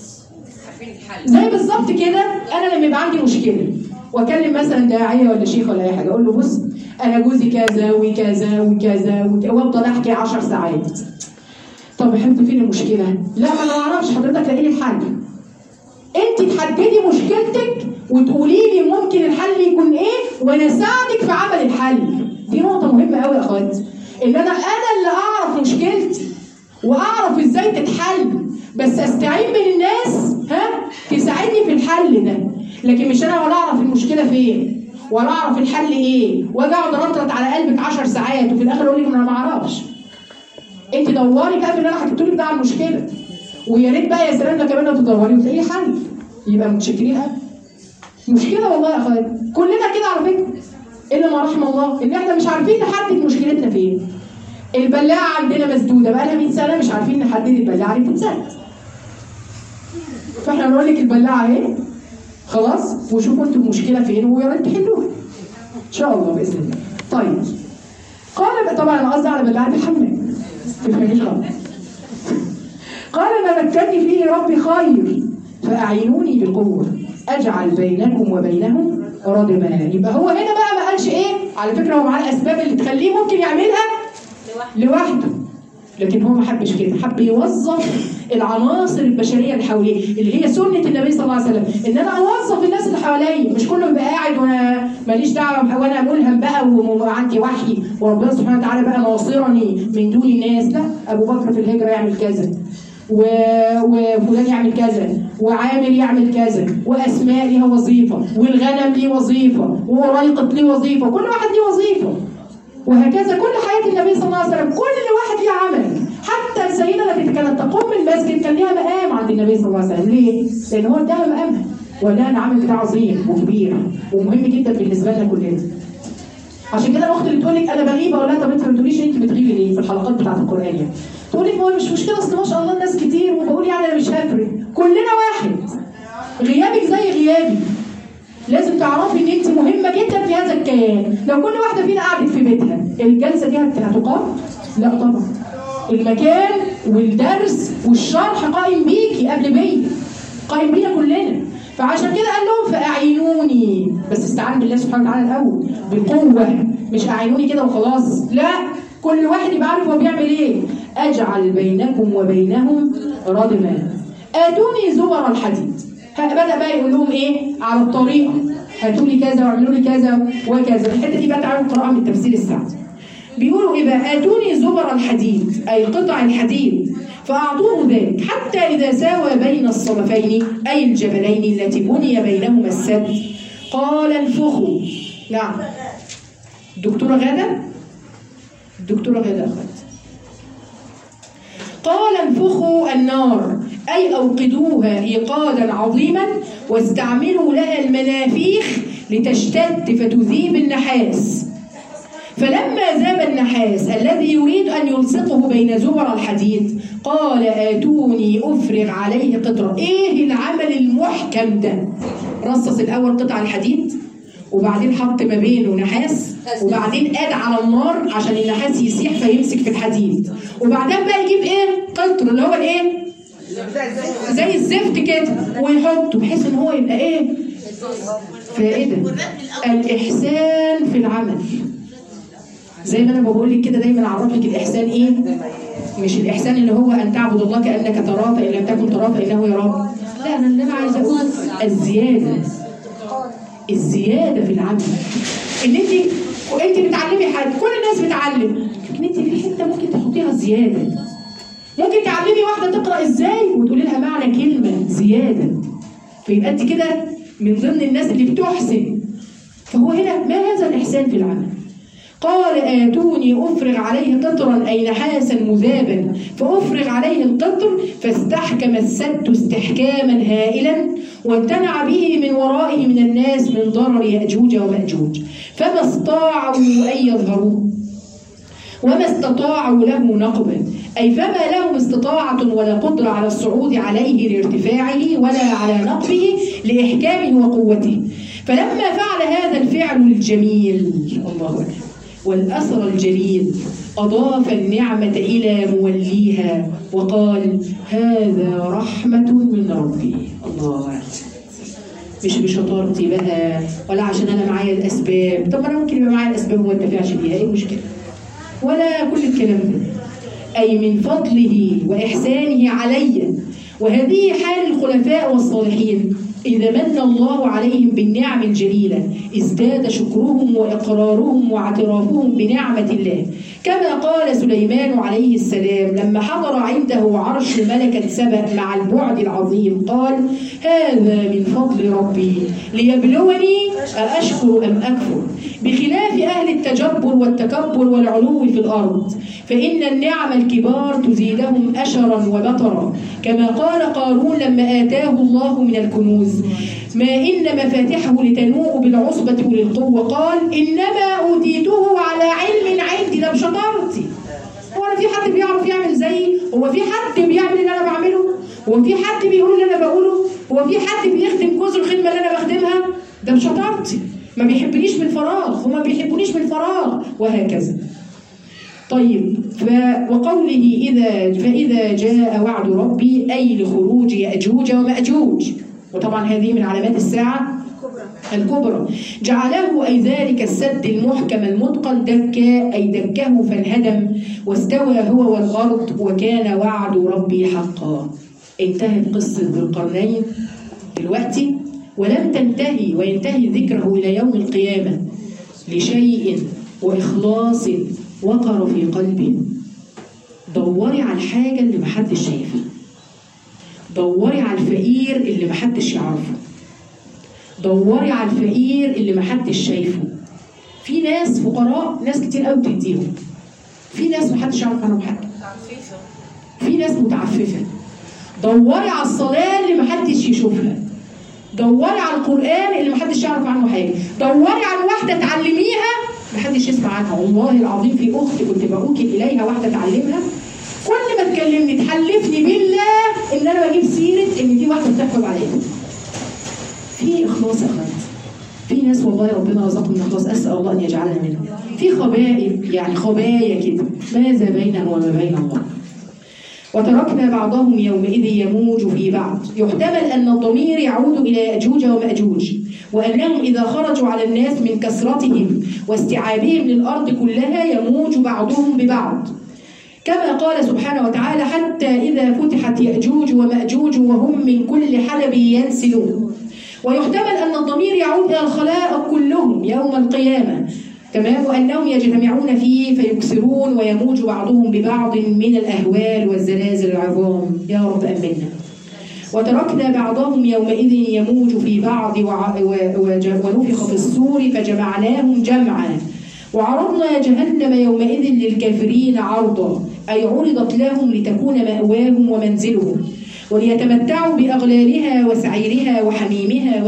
زي بالظبط كده أنا لما يبقى عندي مشكلة واكلم مثلا داعيه ولا شيخ ولا اي حاجه، اقول له بص انا جوزي كذا وكذا وكذا وافضل احكي عشر ساعات. طب يا حبيبتي فين المشكله؟ لا ما انا ما اعرفش، حضرتك لاقي لي الحل. انت تحددي مشكلتك وتقولي لي ممكن الحل يكون ايه وانا اساعدك في عمل الحل. دي نقطه مهمه قوي يا اخواتي، ان انا انا اللي اعرف مشكلتي واعرف ازاي تتحل، بس استعين من الناس ها تساعدني في الحل ده. لكن مش انا ولا اعرف المشكله فين ولا اعرف الحل ايه واجي اقعد انطرط على قلبك عشر ساعات وفي الاخر اقول لك انا ما اعرفش. انت دوري بقى في اللي انا حكيت لك ده على المشكله، ويا ريت بقى يا سلام ده كمان لو تدوري وتلاقي حل يبقى متشكرين قوي. مشكله والله يا اخواتي كلنا كده على فكره، الا ما رحم الله ان احنا مش عارفين نحدد مشكلتنا فين. البلاعه عندنا مسدوده بقى لها مية سنه مش عارفين نحدد البلاعه اللي بتتسد. فاحنا نقول لك البلاعه اهي خلاص وشوفوا انتوا المشكله فين ويا ريت تحلوها ان شاء الله باذن الله. طيب قال طبعا انا قصدي على بلاعه الحمام ما تفهميش غلط. قال ما مكنني فيه ربي خير فاعينوني بقوه اجعل بينكم وبينهم ردما. يبقى هو هنا بقى ما قالش ايه، على فكره هو معاه الاسباب اللي تخليه ممكن يعملها لوحده، لكن هو ما حبش كده، حب يوظف العناصر البشريه اللي حواليه اللي هي سنه النبي صلى الله عليه وسلم، ان انا اوظف الناس اللي حواليا، مش كله يبقى قاعد وانا ماليش دعوه وانا ملهم بقى وعندي وحي وربنا سبحانه وتعالى بقى ناصرني من دون الناس. لا، ابو بكر في الهجره يعمل كذا و... وفلان يعمل كذا وعامر يعمل كذا واسماء ليها وظيفه والغنم ليه وظيفه ووريقه ليه وظيفه، كل واحد ليه وظيفه، وهكذا كل حياه النبي صلى الله عليه وسلم كل واحد ليه عمل. حتى السيده التي كانت تقوم بالمسجد كان ليها مقام عند النبي صلى الله عليه وسلم. ليه؟ لان هو اداها مقامها ولا العمل بتاعه عظيم وكبير ومهم جدا بالنسبه لنا كلنا. عشان كده الاخت اللي تقول لك انا بغيب اقول لها طب انت ما بتقوليش انت بتغيبي ليه في الحلقات بتاعت القران يعني؟ تقول لك ما مش مشكله اصل ما شاء الله الناس كتير وبقول يعني انا مش هفرق، كلنا واحد، غيابك زي غيابي. لازم تعرفي ان انت مهمه جدا في هذا الكيان. لو كل واحده فينا قعدت في بيتها الجلسه دي هتقام؟ لا طبعا. المكان والدرس والشرح قائم بيكي قبل بيا، قائم بينا كلنا. فعشان كده قال لهم فاعينوني، بس استعان بالله سبحانه وتعالى الاول بقوه، مش اعينوني كده وخلاص، لا، كل واحد يبقى عارف هو بيعمل ايه. اجعل بينكم وبينهم ردما اتوني زبر الحديد. بدأ بقى يقول لهم ايه على الطريقه، هاتوا لي كذا واعملوا لي كذا وكذا. الحته دي بقى تعالوا نقراها من التفسير السعدي. بيقولوا ايه بقى؟ اتوني زبر الحديد اي قطع الحديد فاعطوه ذلك حتى اذا ساوى بين الصلفين اي الجبلين التي بني بينهما السد قال انفخوا. نعم الدكتوره غاده الدكتوره غاده اخذت قال انفخوا النار أي أوقدوها إيقادا عظيما واستعملوا لها المنافيخ لتشتد فتذيب النحاس. فلما ذاب النحاس الذي يريد أن يلصقه بين زبر الحديد قال آتوني أفرغ عليه قطرة. إيه العمل المحكم ده؟ رصص الأول قطع الحديد وبعدين حط ما بينه نحاس وبعدين قاد على النار عشان النحاس يسيح فيمسك في الحديد، وبعدين بقى يجيب ايه؟ قطر اللي هو الايه؟ زي الزفت كده ويحطه بحيث ان هو يبقى ايه؟ فائده. الاحسان في العمل. زي ما انا بقول لك كده دايما اعرف لك الاحسان ايه؟ مش الاحسان اللي هو ان تعبد الله كانك تراه فان لم تكن تراه فانه يراك. لا، انا اللي انا عايزه اقول الزياده. الزياده في العمل. ان انت انت بتعلمي حد، كل الناس بتعلم، لكن انت في حته ممكن تحطيها زياده. ممكن تعلمي واحده تقرا ازاي وتقولي لها معنى كلمه زياده، فيبقى انت كده من ضمن الناس اللي بتحسن. فهو هنا ما هذا الاحسان في العمل؟ قال آتوني أفرغ عليه قطرا أي نحاسا مذابا، فأفرغ عليه القطر فاستحكم السد استحكاما هائلا، وامتنع به من ورائه من الناس من ضرر يأجوج ومأجوج، فما استطاعوا أن يظهروه وما استطاعوا له نقبا، أي فما لهم استطاعة ولا قدرة على الصعود عليه لارتفاعه ولا على نقبه لإحكامه وقوته. فلما فعل هذا الفعل الجميل الله أكبر والأثر الجليل أضاف النعمة إلى موليها وقال هذا رحمة من ربي. الله أكبر. مش بشطارتي بقى ولا عشان أنا معايا الأسباب. طب أنا ممكن يبقى معايا الأسباب وما انتفعش بيها، إيه المشكلة؟ ولا كل الكلام ده، أي من فضله وإحسانه علي. وهذه حال الخلفاء والصالحين، إذا من الله عليهم بالنعم الجليلة ازداد شكرهم وإقرارهم واعترافهم بنعمة الله، كما قال سليمان عليه السلام لما حضر عنده عرش ملكة سبأ مع البعد العظيم قال هذا من فضل ربي ليبلوني أأشكر أم أكفر، بخلاف أهل التجبر والتكبر والعلو في الأرض، فإن النعم الكبار تزيدهم أشرا وبطرا، كما قال قارون لما آتاه الله من الكنوز ما إن مفاتحه لتنوء بالعصبة أولي القوة قال إنما أوتيته على علم عندي، ده بشطارتي. هو أنا في حد بيعرف يعمل زيي؟ هو في حد بيعمل اللي أنا بعمله؟ هو في حد بيقول اللي أنا بقوله؟ هو في حد بيخدم جزء الخدمة اللي أنا بخدمها؟ ده بشطارتي. ما بيحبنيش من فراغ، هما بيحبونيش من فراغ، وهكذا. طيب ف... وقوله إذا فإذا جاء وعد ربي أي لخروج يأجوج ومأجوج، وطبعا هذه من علامات الساعة الكبرى، جعله أي ذلك السد المحكم المتقن دكا أي دكه فانهدم واستوى هو والأرض وكان وعد ربي حقا. انتهت قصة ذي القرنين دلوقتي، ولم تنتهي وينتهي ذكره إلى يوم القيامة لشيء وإخلاص وقر في قلبي. دوري على الحاجة اللي محدش شايفها، دوري على الفقير اللي محدش يعرفه، دوري على الفقير اللي محدش شايفه. في ناس فقراء ناس كتير قوي بتديهم، في ناس محدش يعرف عنهم حاجة، في ناس متعففة. دوري على الصلاة اللي محدش يشوفها، دوري على القرآن اللي محدش يعرف عنه حاجة، دوري على واحدة تعلميها محدش يسمع عنها. والله العظيم في أخت كنت بأوكل إليها واحدة تعلمها، كل ما تكلمني تحلفني بالله إن أنا بجيب سيرة إن دي واحدة بتحكم عليها. في إخلاص يا أخوات، في ناس والله ربنا رزقهم إخلاص، أسأل الله أن يجعلنا منهم. في خبائل يعني خبايا كده ماذا بيننا وما بين الله. وتركنا بعضهم يومئذ يموج في بعض، يحتمل أن الضمير يعود إلى يأجوج ومأجوج، وأنهم إذا خرجوا على الناس من كثرتهم واستيعابهم للأرض كلها يموج بعضهم ببعض، كما قال سبحانه وتعالى حتى إذا فتحت يأجوج ومأجوج وهم من كل حدب ينسلون. ويحتمل أن الضمير يعود إلى الخلائق كلهم يوم القيامة، تمام، وأنهم يجتمعون فيه فيكسرون ويموج بعضهم ببعض من الأهوال والزلازل العظام. يا رب أمنا. وتركنا بعضهم يومئذ يموج في بعض ونفخ في الصور فجمعناهم جمعا وعرضنا جهنم يومئذ للكافرين عرضا، أي عرضت لهم لتكون مأواهم ومنزلهم وليتمتعوا بأغلالها وسعيرها وحميمها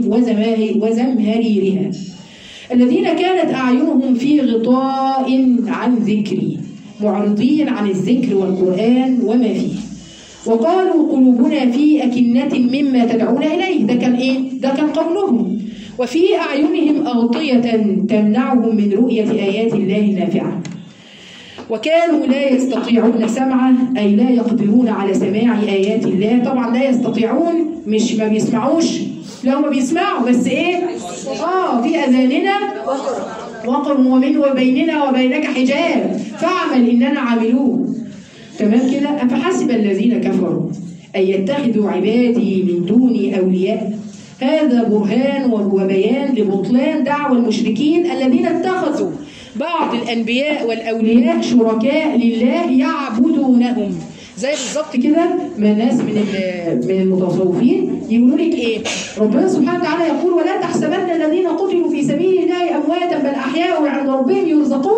وزمهريرها، الذين كانت أعينهم في غطاء عن ذكري معرضين عن الذكر والقرآن وما فيه، وقالوا قلوبنا في أكنة مما تدعون إليه. ده كان إيه؟ ده كان قولهم. وفي أعينهم أغطية تمنعهم من رؤية آيات الله النافعة، وكانوا لا يستطيعون سمعه أي لا يقدرون على سماع آيات الله. طبعا لا يستطيعون مش ما بيسمعوش، لا ما بيسمعوا بس إيه؟ آه في أذاننا وقر ومن وبيننا وبينك حجاب فاعمل إننا عاملون. تمام كده؟ أفحسب الذين كفروا أن يتخذوا عبادي من دوني أولياء. هذا برهان وبيان لبطلان دعوى المشركين الذين اتخذوا بعض الأنبياء والأولياء شركاء لله يعبدونهم. زي بالظبط كده ما ناس من من المتصوفين يقولوا لك ايه؟ ربنا سبحانه وتعالى يقول ولا تحسبن الذين قتلوا في سبيل الله امواتا بل احياء عند ربهم يرزقون.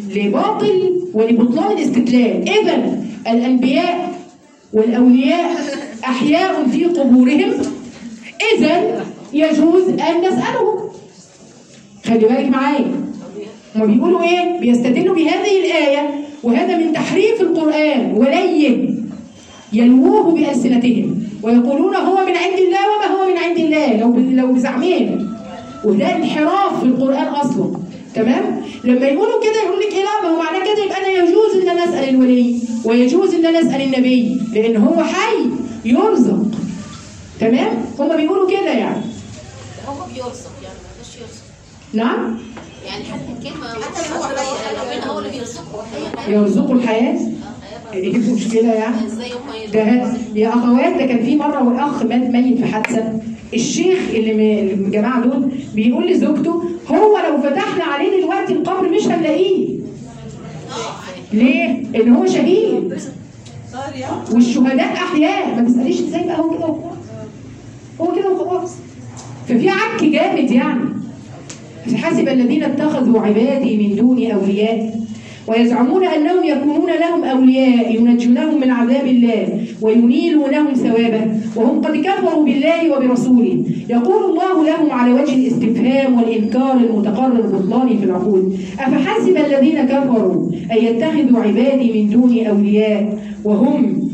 لباطل ولبطلان الاستدلال. إذا الأنبياء والأولياء أحياء في قبورهم، إذا يجوز أن نسألهم. خلي بالك معايا، هما بيقولوا إيه؟ بيستدلوا بهذه الآية، وهذا من تحريف القرآن وليه يلووه بألسنتهم ويقولون هو من عند الله وما هو من عند الله لو لو بزعمهم، وده انحراف في القرآن أصلا. تمام؟ لما يقولوا كده يقول لك إيه؟ لا، ما هو معناه كده يبقى أنا يجوز إن أنا أسأل الولي ويجوز إن أنا أسأل النبي لأن هو حي يرزق. تمام؟ هما بيقولوا كده يعني. هو بيرزق يعني مش يرزق. نعم؟ يعني حتى الكلمة حتى هو ربنا هو اللي بيرزقه. يرزقوا الحياة؟ ايه المشكلة يعني؟ ده يا اخوات، ده كان في مرة اخ مات ميت في حادثة، الشيخ اللي من الجماعة دول بيقول لزوجته هو لو فتحنا عليه دلوقتي القبر مش هنلاقيه. ليه؟ ان هو شهيد والشهداء احياء. ما تسأليش ازاي بقى، هو كده وخلاص، هو كده وخلاص. ففي عك جامد يعني. حسب الذين اتخذوا عبادي من دوني اولياء ويزعمون أنهم يكونون لهم أولياء ينجونهم من عذاب الله وينيلونهم ثوابه وهم قد كفروا بالله وبرسوله. يقول الله لهم على وجه الاستفهام والإنكار المتقرر البطلاني في العقول: أفحسب الذين كفروا أن يتخذوا عبادي من دوني أولياء وهم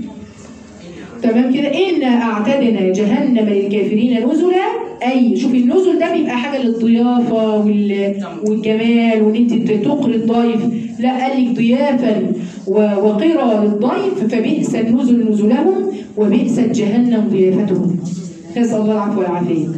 تمام كده إنا أعتدنا جهنم للكافرين نزلا. أي شوف النزل ده بيبقى حاجة للضيافة والجمال وإن أنت تقري الضيف، لا قال لك ضيافا وقرى للضيف، فبئس النزل نزلهم وبئست جهنم ضيافتهم. نسأل الله العفو والعافية.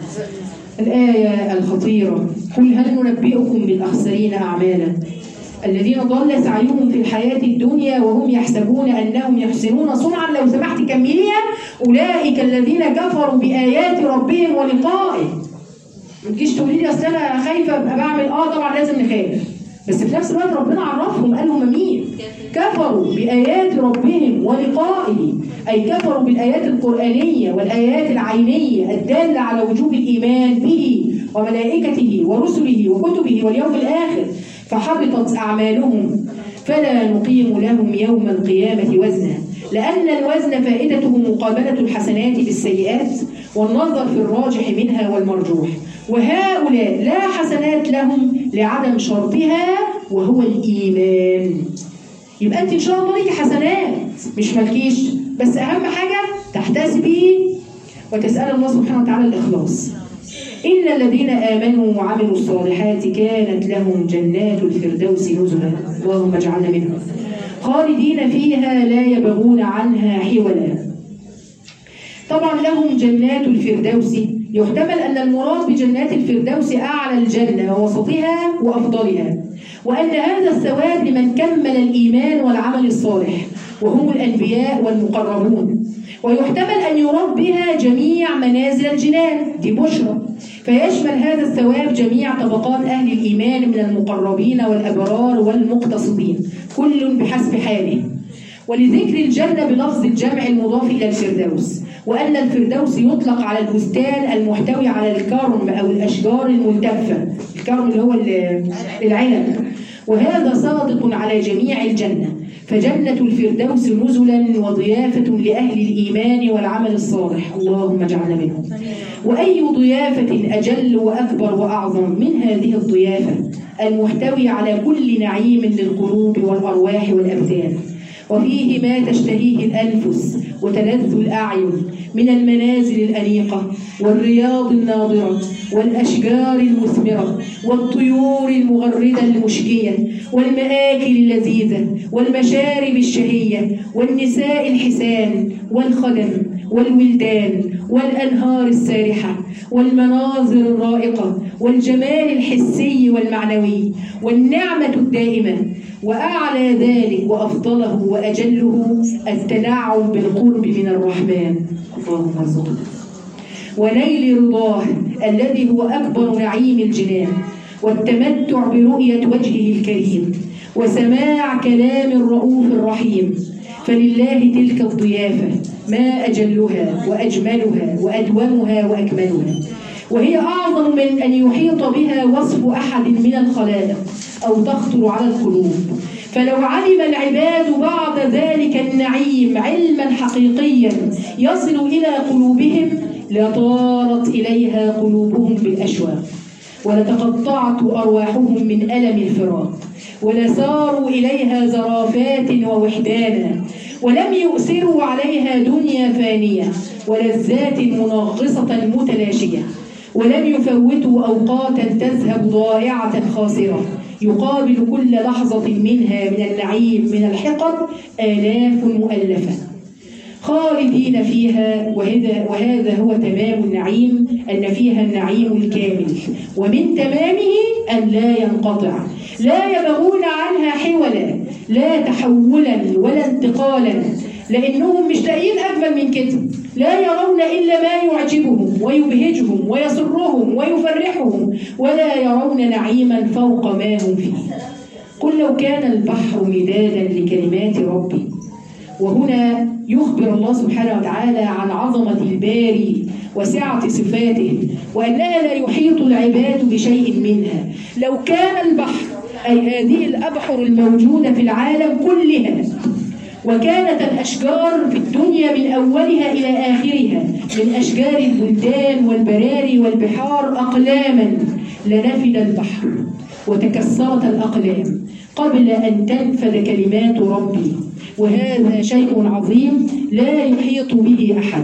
الآية الخطيرة: قل هل ننبئكم بالأخسرين أعمالا الذين ضل سعيهم في الحياة الدنيا وهم يحسبون أنهم يحسنون صنعا. لو سمحت كمليها: أولئك الذين كفروا بآيات ربهم ولقائه. ما تجيش تقولي لي أصل أنا خايفة أبقى بعمل آه طبعا لازم نخاف، بس في نفس الوقت ربنا عرفهم قال هم مين؟ كفروا بآيات ربهم ولقائه، أي كفروا بالآيات القرآنية والآيات العينية الدالة على وجوب الإيمان به وملائكته ورسله وكتبه واليوم الآخر، فحبطت أعمالهم فلا نقيم لهم يوم القيامة وزنا، لأن الوزن فائدته مقابلة الحسنات بالسيئات والنظر في الراجح منها والمرجوح، وهؤلاء لا حسنات لهم لعدم شرطها وهو الإيمان. يبقى أنت إن شاء الله ليكي حسنات مش مالكيش، بس أهم حاجة تحتسبي وتسأل الله سبحانه وتعالى الإخلاص. إن الذين آمنوا وعملوا الصالحات كانت لهم جنات الفردوس نزلا، اللهم اجعلنا منهم، خالدين فيها لا يبغون عنها حولا. طبعا لهم جنات الفردوس، يحتمل أن المراد بجنات الفردوس أعلى الجنة ووسطها وأفضلها، وأن هذا الثواب لمن كمل الإيمان والعمل الصالح وهم الأنبياء والمقربون، ويحتمل أن يراد بها جميع منازل الجنان، دي بشرى، فيشمل هذا الثواب جميع طبقات أهل الإيمان من المقربين والأبرار والمقتصدين كل بحسب حاله. ولذكر الجنة بلفظ الجمع المضاف إلى الفردوس، وأن الفردوس يطلق على البستان المحتوي على الكرم أو الأشجار الملتفة، الكرم اللي هو العنب، وهذا صادق على جميع الجنة، فجنة الفردوس نزلا وضيافة لأهل الإيمان والعمل الصالح، اللهم اجعلنا منهم. وأي ضيافة أجل وأكبر وأعظم من هذه الضيافة المحتوي على كل نعيم للقلوب والأرواح والأبدان، وفيه ما تشتهيه الأنفس وتلذ الأعين من المنازل الأنيقة والرياض الناضرة والأشجار المثمرة والطيور المغردة المشكية والمآكل اللذيذة والمشارب الشهية والنساء الحسان والخدم والولدان والأنهار السارحة والمناظر الرائقة والجمال الحسي والمعنوي والنعمة الدائمة، وأعلى ذلك وأفضله وأجله التنعم بالقرب من الرحمن، اللهم ارزقنا، ونيل رضاه الذي هو أكبر نعيم الجنان، والتمتع برؤية وجهه الكريم وسماع كلام الرؤوف الرحيم. فلله تلك الضيافة ما أجلها وأجملها وأدومها وأكملها. وهي أعظم من أن يحيط بها وصف أحد من الخلائق أو تخطر على القلوب. فلو علم العباد بعد ذلك النعيم علما حقيقيا يصل إلى قلوبهم لطارت إليها قلوبهم بالأشواق، ولتقطعت أرواحهم من ألم الفراق، ولساروا إليها زرافات ووحدانا، ولم يؤثروا عليها دنيا فانية ولذات منغصة متلاشية، ولم يفوتوا أوقاتا تذهب ضائعة خاسرة يقابل كل لحظة منها من النعيم من الحقب آلاف مؤلفة خالدين فيها. وهذا, وهذا هو تمام النعيم، أن فيها النعيم الكامل، ومن تمامه أن لا ينقطع، لا يبغون عنها حولا، لا تحولا ولا انتقالا، لأنهم مش لاقيين أجمل من كده، لا يرون إلا ما يعجبهم ويبهجهم ويسرهم ويفرحهم، ولا يرون نعيما فوق ما هم فيه. قل لو كان البحر مدادا لكلمات ربي. وهنا يخبر الله سبحانه وتعالى عن عظمة الباري وسعة صفاته، وأنها لا يحيط العباد بشيء منها. لو كان البحر، أي هذه الأبحر الموجودة في العالم كلها، وكانت الأشجار في الدنيا من أولها إلى آخرها من أشجار البلدان والبراري والبحار أقلاما، لنفد البحر وتكسرت الأقلام قبل أن تنفذ كلمات ربي، وهذا شيء عظيم لا يحيط به أحد.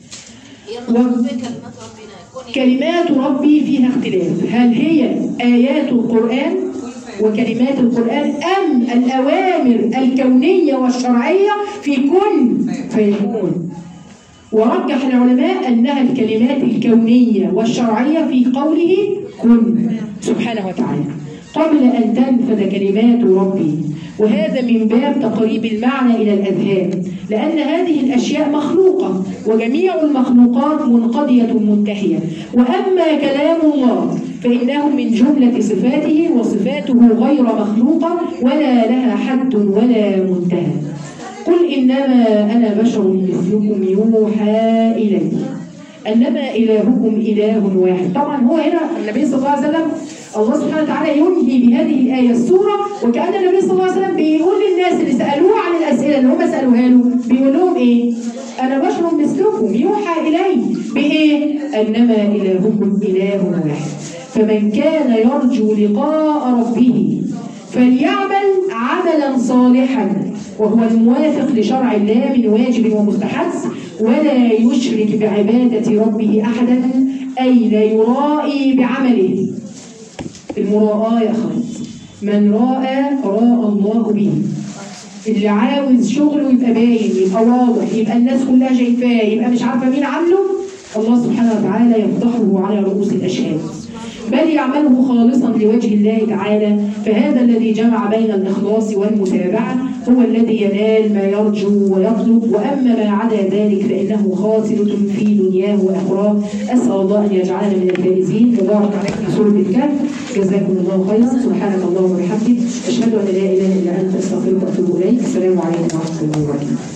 كلمات ربي فيها اختلاف، هل هي آيات القرآن وكلمات القرآن أم الأوامر الكونية والشرعية في كن فيكون؟ ورجح العلماء أنها الكلمات الكونية والشرعية في قوله كن سبحانه وتعالى قبل أن تنفذ كلمات ربي، وهذا من باب تقريب المعنى إلى الأذهان، لأن هذه الأشياء مخلوقة وجميع المخلوقات منقضية منتهية، وأما كلام الله فإنه من جملة صفاته، وصفاته غير مخلوقة ولا لها حد ولا منتهى. قل إنما أنا بشر مثلكم يوحى إلي أنما إلهكم إله واحد. طبعا هو هنا النبي صلى الله عليه وسلم الله سبحانه وتعالى ينهي بهذه الآية السورة، وكأن النبي صلى الله عليه وسلم بيقول للناس اللي سألوه عن الأسئلة اللي هم سألوها له، بيقول لهم إيه؟ أنا بشر مثلكم يوحى إلي بإيه؟ أنما إلهكم إله واحد. فمن كان يرجو لقاء ربه فليعمل عملا صالحا، وهو الموافق لشرع الله من واجب ومستحب، ولا يشرك بعبادة ربه أحدا، أي لا يرائي بعمله. المراءة يا أخوات، من راء راء الله به. اللي عاوز شغله يبقى باين، يبقى واضح، يبقى الناس كلها شايفاه، يبقى مش عارفه مين عامله، الله سبحانه وتعالى يفضحه على رؤوس الاشهاد، بل يعمله خالصا لوجه الله تعالى. فهذا الذي جمع بين الإخلاص والمتابعة هو الذي ينال ما يرجو ويطلب، وأما ما عدا ذلك فإنه خاسر في دنياه وأخراه. أسأل الله أن يجعلنا من الفائزين. وبارك عليكم في سورة الكهف. جزاكم الله خيرا. سبحانك اللهم وبحمدك، أشهد أن لا إله إلا أنت، أستغفرك وأتوب إليك. السلام عليكم ورحمة الله وبركاته.